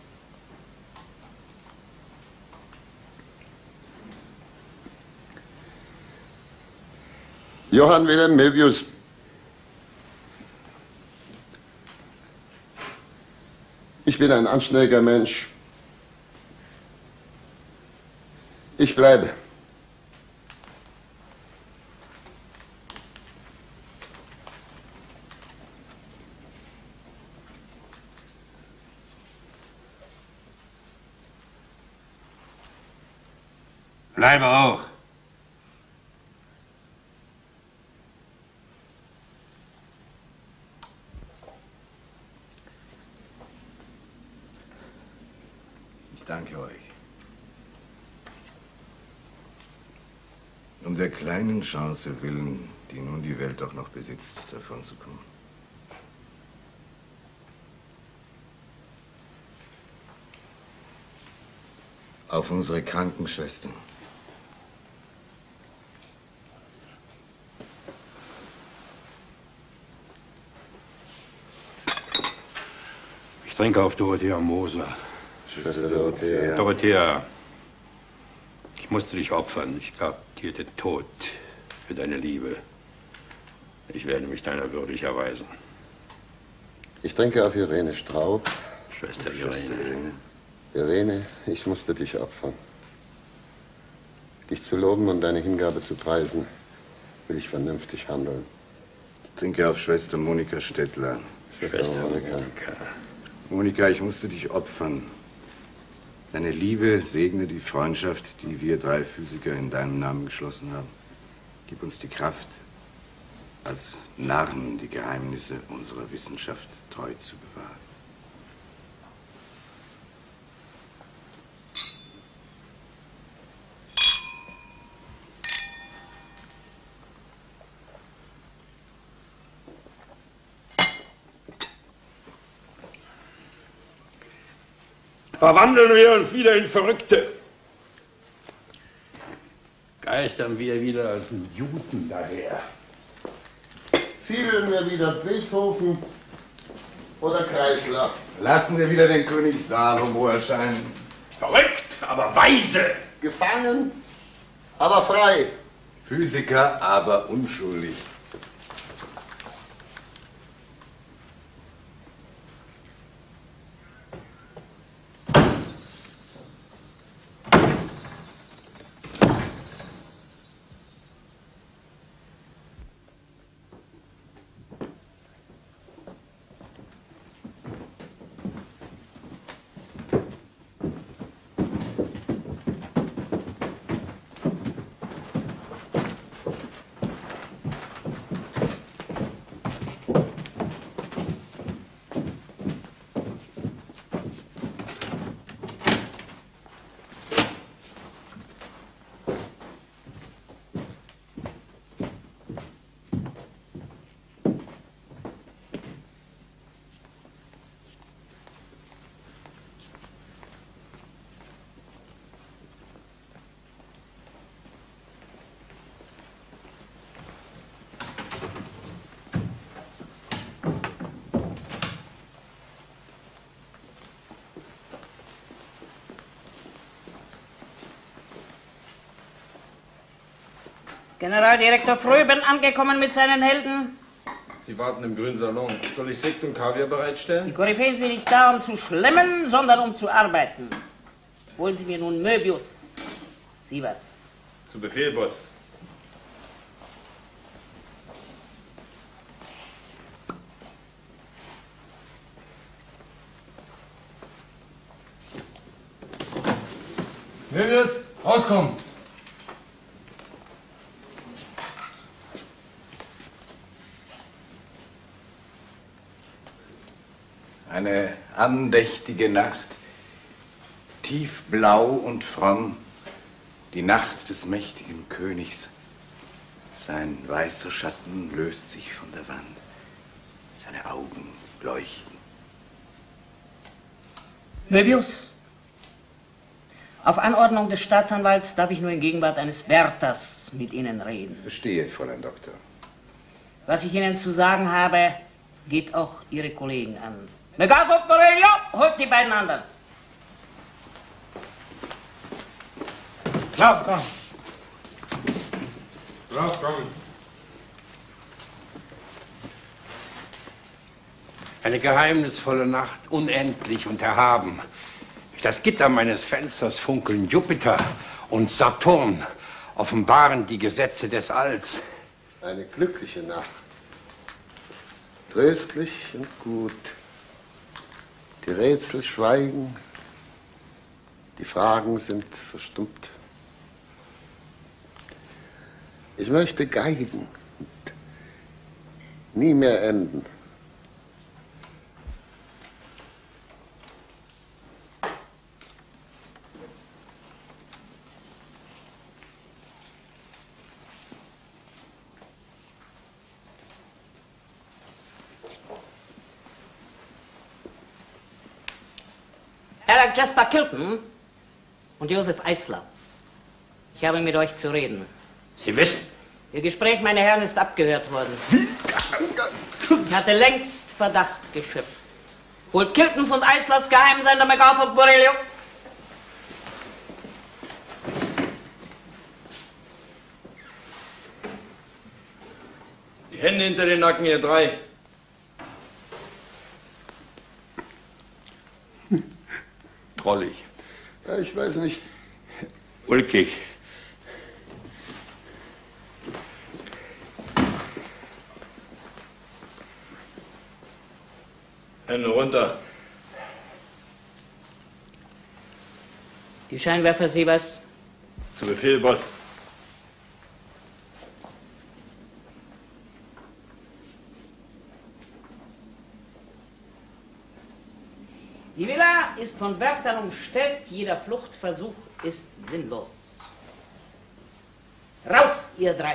Johann Wilhelm Möbius. Ich bin ein anständiger Mensch. Ich bleibe. Bleibe auch. Ich danke euch. Um der kleinen Chance willen, die nun die Welt auch noch besitzt, davon zu kommen. Auf unsere Krankenschwestern. Ich trinke auf Dorothea Moser. Schwester Dorothea. Dorothea, ich musste dich opfern. Ich gab dir den Tod für deine Liebe. Ich werde mich deiner würdig erweisen. Ich trinke auf Irene Straub. Schwester Irene. Irene, ich musste dich opfern. Dich zu loben und deine Hingabe zu preisen, will ich vernünftig handeln. Ich trinke auf Schwester Monika Stettler. Schwester, Schwester Monika. Monika. Monika, ich musste dich opfern. Deine Liebe segne die Freundschaft, die wir drei Physiker in deinem Namen geschlossen haben. Gib uns die Kraft, als Narren die Geheimnisse unserer Wissenschaft treu zu bewahren. Verwandeln wir uns wieder in Verrückte. Geistern wir wieder als Juden daher. Fielen wir wieder Beethoven oder Kreisler? Lassen wir wieder den König Salomo erscheinen. Verrückt, aber weise. Gefangen, aber frei. Physiker, aber unschuldig. Generaldirektor Fröben angekommen mit seinen Helden? Sie warten im grünen Salon. Soll ich Sekt und Kaviar bereitstellen? Die Koryphäen sind nicht da, um zu schlemmen, sondern um zu arbeiten. Holen Sie mir nun Möbius. Sie was? Zu Befehl, Boss. Möbius, rauskommen! Eine andächtige Nacht, tiefblau und fromm, die Nacht des mächtigen Königs. Sein weißer Schatten löst sich von der Wand, seine Augen leuchten. Möbius, auf Anordnung des Staatsanwalts darf ich nur in Gegenwart eines Wärters mit Ihnen reden. Verstehe, Fräulein Doktor. Was ich Ihnen zu sagen habe, geht auch Ihre Kollegen an. MacArthur Borello, holt die beiden anderen. Lauf, komm. Lauf, komm. Eine geheimnisvolle Nacht, unendlich und erhaben. Durch das Gitter meines Fensters funkeln Jupiter und Saturn, offenbaren die Gesetze des Alls. Eine glückliche Nacht. Tröstlich und gut. Die Rätsel schweigen, die Fragen sind verstummt. Ich möchte geigen und nie mehr enden. Herr Jasper Kilton und Joseph Eisler, ich habe mit euch zu reden. Sie wissen? Ihr Gespräch, meine Herren, ist abgehört worden. Ich hatte längst Verdacht geschöpft. Holt Kiltons und Eislers Geheimsender MacArthur Borello. Die Hände hinter den Nacken, ihr drei. Drollig. Ja, ich weiß nicht. Ulkig. Hände runter. Die Scheinwerfer, Sie was? Zu Befehl, Boss. Die Villa ist von Wärtern umstellt, jeder Fluchtversuch ist sinnlos. Raus, ihr drei!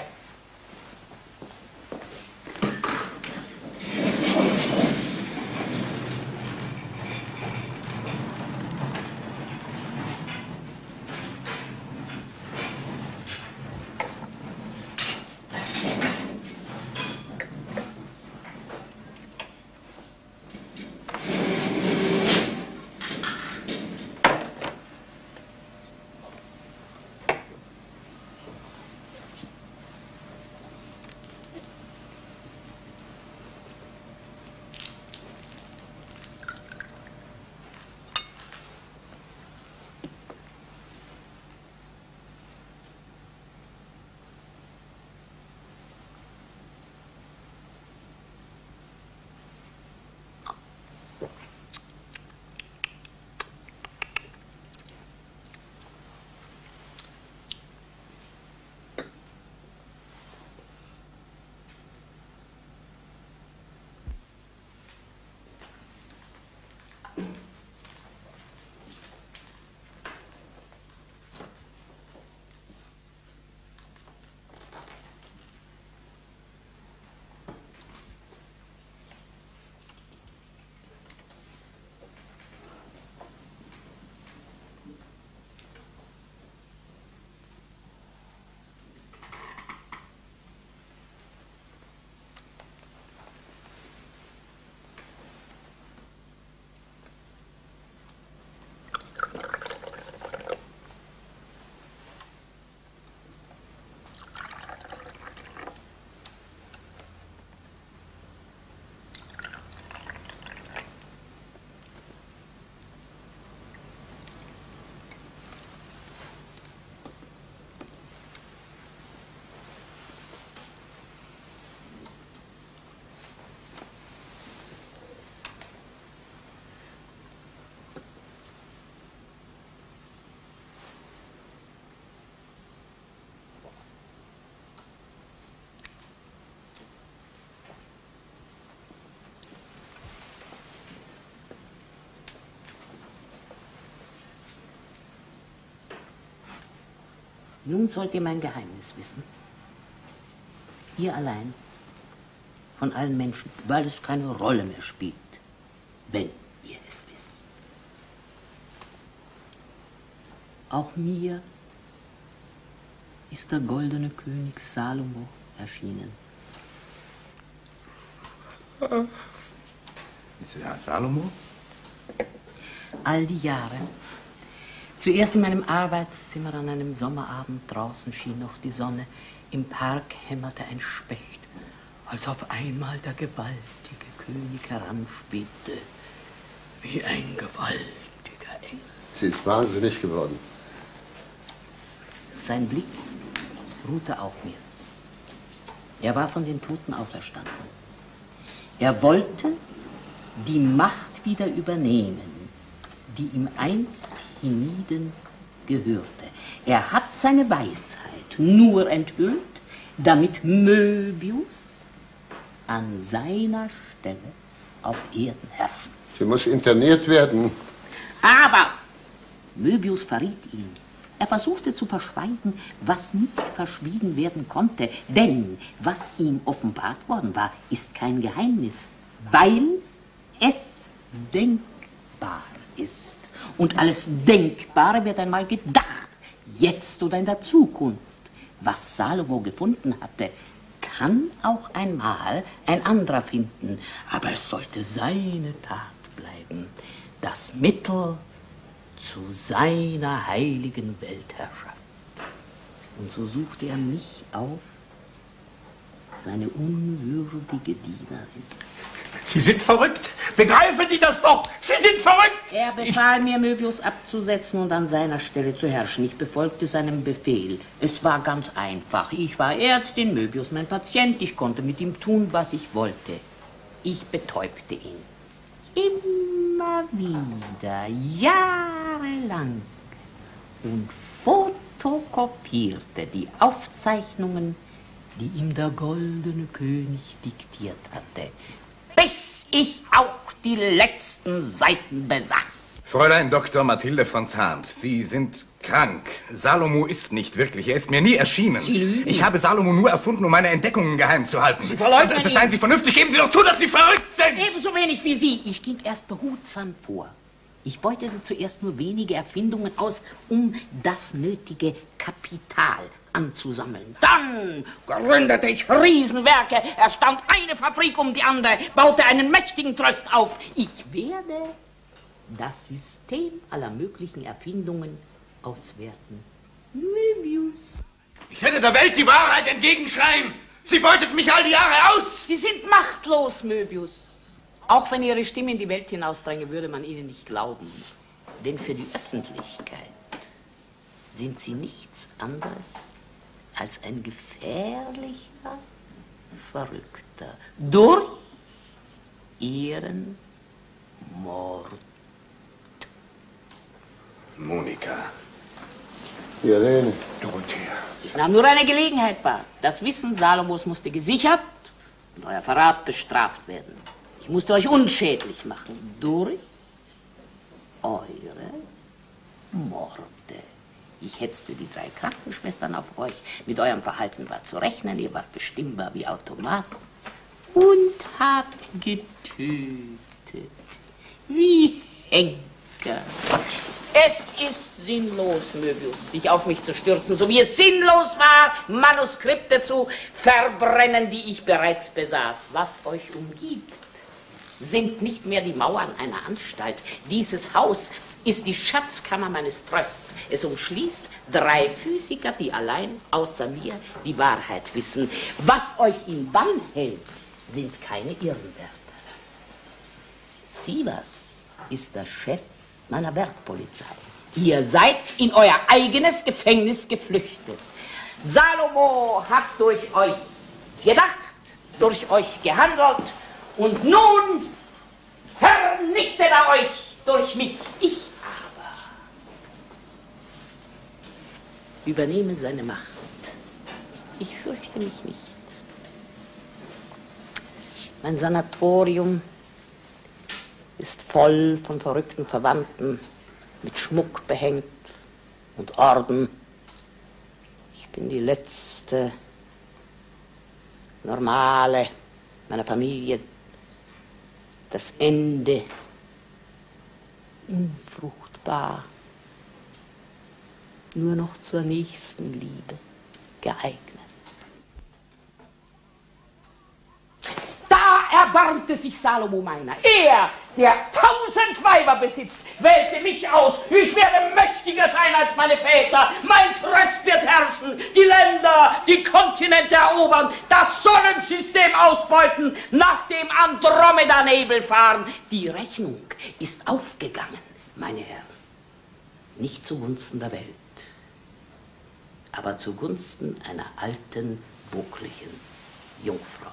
Nun sollt ihr mein Geheimnis wissen. Ihr allein, von allen Menschen, weil es keine Rolle mehr spielt, wenn ihr es wisst. Auch mir ist der goldene König Salomo erschienen. Ja, Salomo? All die Jahre. Zuerst in meinem Arbeitszimmer an einem Sommerabend, draußen schien noch die Sonne, im Park hämmerte ein Specht, als auf einmal der gewaltige König heranschwebte, wie ein gewaltiger Engel. Sie ist wahnsinnig geworden. Sein Blick ruhte auf mir. Er war von den Toten auferstanden. Er wollte die Macht wieder übernehmen, die ihm einst hienieden gehörte. Er hat seine Weisheit nur enthüllt, damit Möbius an seiner Stelle auf Erden herrscht. Sie muss interniert werden. Aber Möbius verriet ihn. Er versuchte zu verschweigen, was nicht verschwiegen werden konnte. Denn was ihm offenbart worden war, ist kein Geheimnis, weil es denkbar ist. Und alles Denkbare wird einmal gedacht, jetzt oder in der Zukunft. Was Salomo gefunden hatte, kann auch einmal ein anderer finden. Aber es sollte seine Tat bleiben, das Mittel zu seiner heiligen Weltherrschaft. Und so suchte er mich auf, seine unwürdige Dienerin. Sie sind verrückt. Begreifen Sie das doch. Sie sind verrückt. Er befahl mir, Möbius abzusetzen und an seiner Stelle zu herrschen. Ich befolgte seinem Befehl. Es war ganz einfach. Ich war Ärztin, Möbius mein Patient. Ich konnte mit ihm tun, was ich wollte. Ich betäubte ihn. Immer wieder, jahrelang. Und fotokopierte die Aufzeichnungen, die ihm der goldene König diktiert hatte, bis ich auch die letzten Seiten besaß. Fräulein Doktor Mathilde von Zahnt, Sie sind krank. Salomo ist nicht wirklich. Er ist mir nie erschienen. Sie lügen. Ich habe Salomo nur erfunden, um meine Entdeckungen geheim zu halten. Sie verleugnen Das ist ihn. seien Sie vernünftig. Geben Sie doch zu, dass Sie verrückt sind. Ebenso wenig wie Sie. Ich ging erst behutsam vor. Ich beutete zuerst nur wenige Erfindungen aus, um das nötige Kapital anzusammeln. Dann gründete ich Riesenwerke, erstaunt eine Fabrik um die andere, baute einen mächtigen Tröst auf. Ich werde das System aller möglichen Erfindungen auswerten. Möbius. Ich werde der Welt die Wahrheit entgegenschreien. Sie beutet mich all die Jahre aus. Sie sind machtlos, Möbius. Auch wenn Ihre Stimme in die Welt hinausdränge, würde man Ihnen nicht glauben. Denn für die Öffentlichkeit sind Sie nichts anderes als ein gefährlicher Verrückter. Durch Ihren Mord. Monika. Irene. Dorothea. Ich nahm nur eine Gelegenheit wahr. Das Wissen Salomos musste gesichert und euer Verrat bestraft werden. Ich musste euch unschädlich machen durch eure Morde. Ich hetzte die drei Krankenschwestern auf euch. Mit eurem Verhalten war zu rechnen. Ihr wart bestimmbar wie Automat. Und habt getötet. Wie Henker. Es ist sinnlos, Möbius, sich auf mich zu stürzen, so wie es sinnlos war, Manuskripte zu verbrennen, die ich bereits besaß. Was euch umgibt, sind nicht mehr die Mauern einer Anstalt. Dieses Haus ist die Schatzkammer meines Trösts. Es umschließt drei Physiker, die allein außer mir die Wahrheit wissen. Was euch in Bann hält, sind keine Irrenwärter. Sievers ist der Chef meiner Werkpolizei. Ihr seid in euer eigenes Gefängnis geflüchtet. Salomo hat durch euch gedacht, durch euch gehandelt und nun vernichtet er euch durch mich. Ich aber übernehme seine Macht. Ich fürchte mich nicht. Mein Sanatorium ist voll von verrückten Verwandten, mit Schmuck behängt und Orden. bin die letzte normale meiner Familie. Das Ende unfruchtbar, nur noch zur nächsten Liebe geeignet. Da erbarmte sich Salomo meiner. Er, der tausend Weiber besitzt, wählte mich aus. Ich werde mächtiger sein als meine Väter. Mein Tröst wird herrschen, die Länder, die Kontinente erobern, das Sonnensystem ausbeuten, nach dem Andromeda-Nebel fahren. Die Rechnung ist aufgegangen, meine Herren. Nicht zugunsten der Welt, aber zugunsten einer alten, buckligen Jungfrau.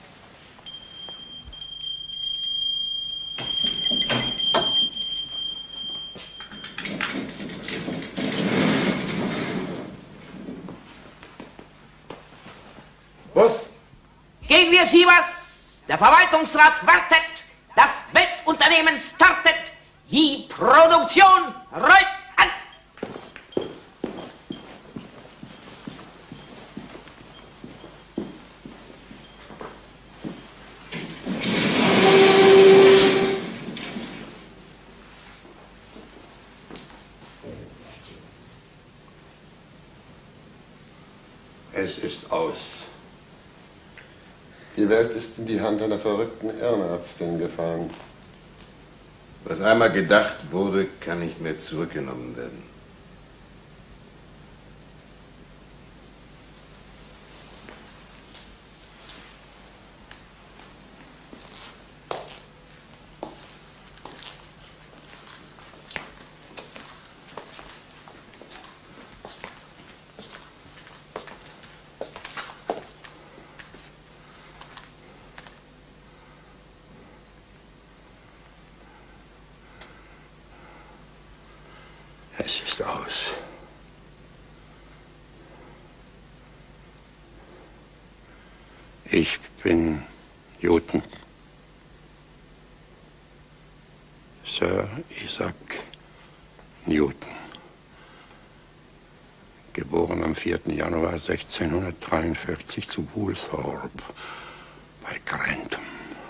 Was? Gegen wir Sie was? Der Verwaltungsrat wartet, das Weltunternehmen startet, die Produktion rollt an. Es ist aus. Die Welt ist in die Hand einer verrückten Irrenärztin gefallen. Was einmal gedacht wurde, kann nicht mehr zurückgenommen werden. Es ist aus. Ich bin Newton. Sir Isaac Newton. Geboren am vierten Januar sechzehnhundertdreiundvierzig zu Woolthorpe bei Grantham.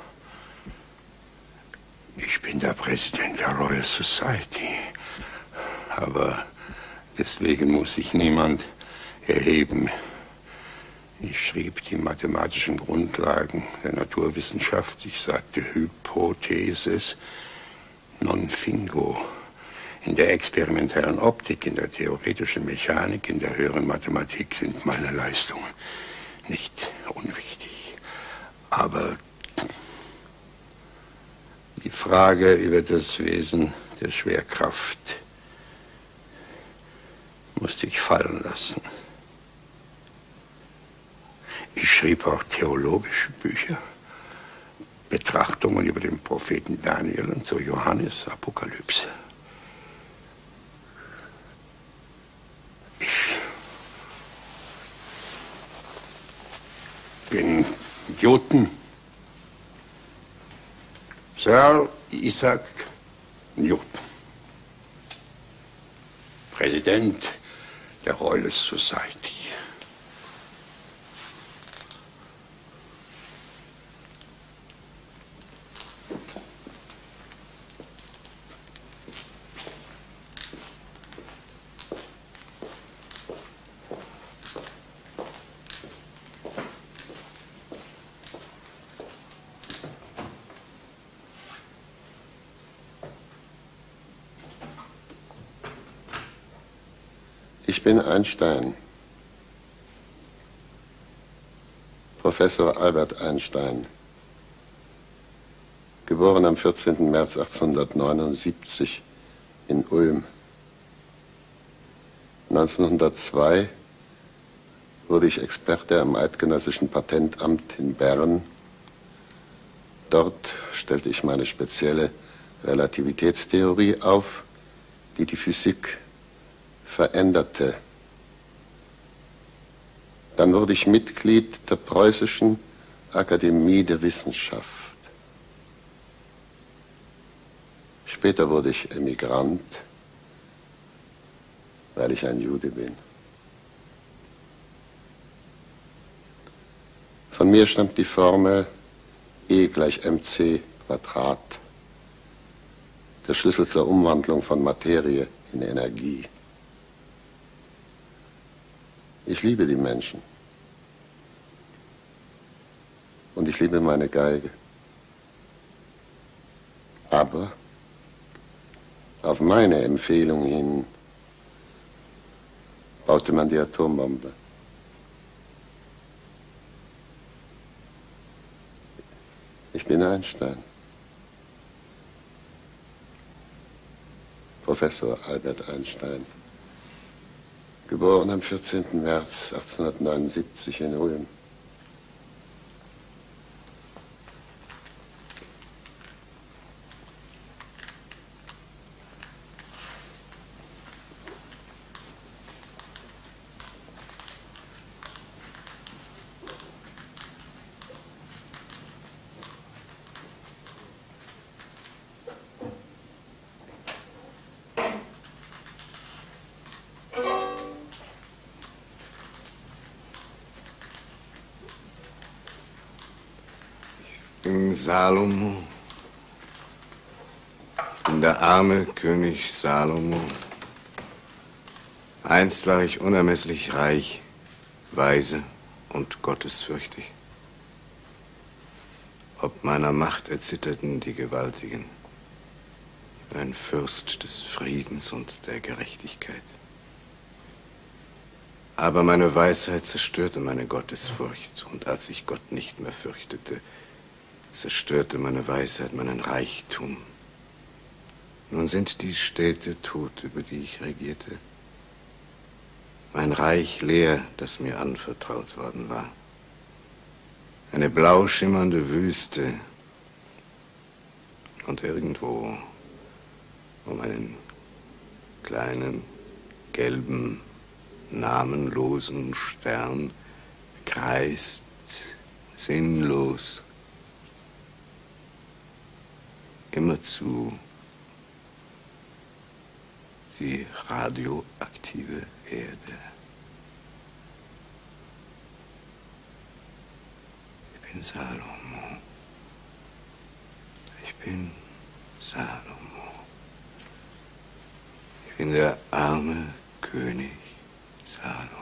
Ich bin der Präsident der Royal Society. Aber deswegen muss sich niemand erheben. Ich schrieb die mathematischen Grundlagen der Naturwissenschaft. Ich sagte Hypothesis non fingo. In der experimentellen Optik, in der theoretischen Mechanik, in der höheren Mathematik sind meine Leistungen nicht unwichtig. Aber die Frage über das Wesen der Schwerkraft musste ich fallen lassen. Ich schrieb auch theologische Bücher, Betrachtungen über den Propheten Daniel und so Johannes Apokalypse. Ich bin Newton, Sir Isaac Newton, Präsident der Royal Society. Ich bin Einstein. Professor Albert Einstein. Geboren am vierzehnten März achtzehnhundertneunundsiebzig in Ulm. neunzehnhundertzwei wurde ich Experte am Eidgenössischen Patentamt in Bern. Dort stellte ich meine spezielle Relativitätstheorie auf, die die Physik veränderte. Dann wurde ich Mitglied der Preußischen Akademie der Wissenschaft. Später wurde ich Emigrant, weil ich ein Jude bin. Von mir stammt die Formel E gleich mc Quadrat. Der Schlüssel zur Umwandlung von Materie in Energie. Ich liebe die Menschen. Und ich liebe meine Geige. Aber auf meine Empfehlung hin baute man die Atombombe. Ich bin Einstein. Professor Albert Einstein. Geboren am vierzehnten März achtzehnhundertneunundsiebzig in Ulm. Ich bin Salomo. Ich bin der arme König Salomo. Einst war ich unermesslich reich, weise und gottesfürchtig. Ob meiner Macht erzitterten die Gewaltigen. Ich war ein Fürst des Friedens und der Gerechtigkeit. Aber meine Weisheit zerstörte meine Gottesfurcht, und als ich Gott nicht mehr fürchtete, zerstörte meine Weisheit meinen Reichtum. Nun sind die Städte tot, über die ich regierte. Mein Reich leer, das mir anvertraut worden war. Eine blau schimmernde Wüste. Und irgendwo um einen kleinen, gelben, namenlosen Stern kreist sinnlos immerzu die radioaktive Erde. Ich bin Salomo. Ich bin Salomo. Ich bin der arme König Salomo.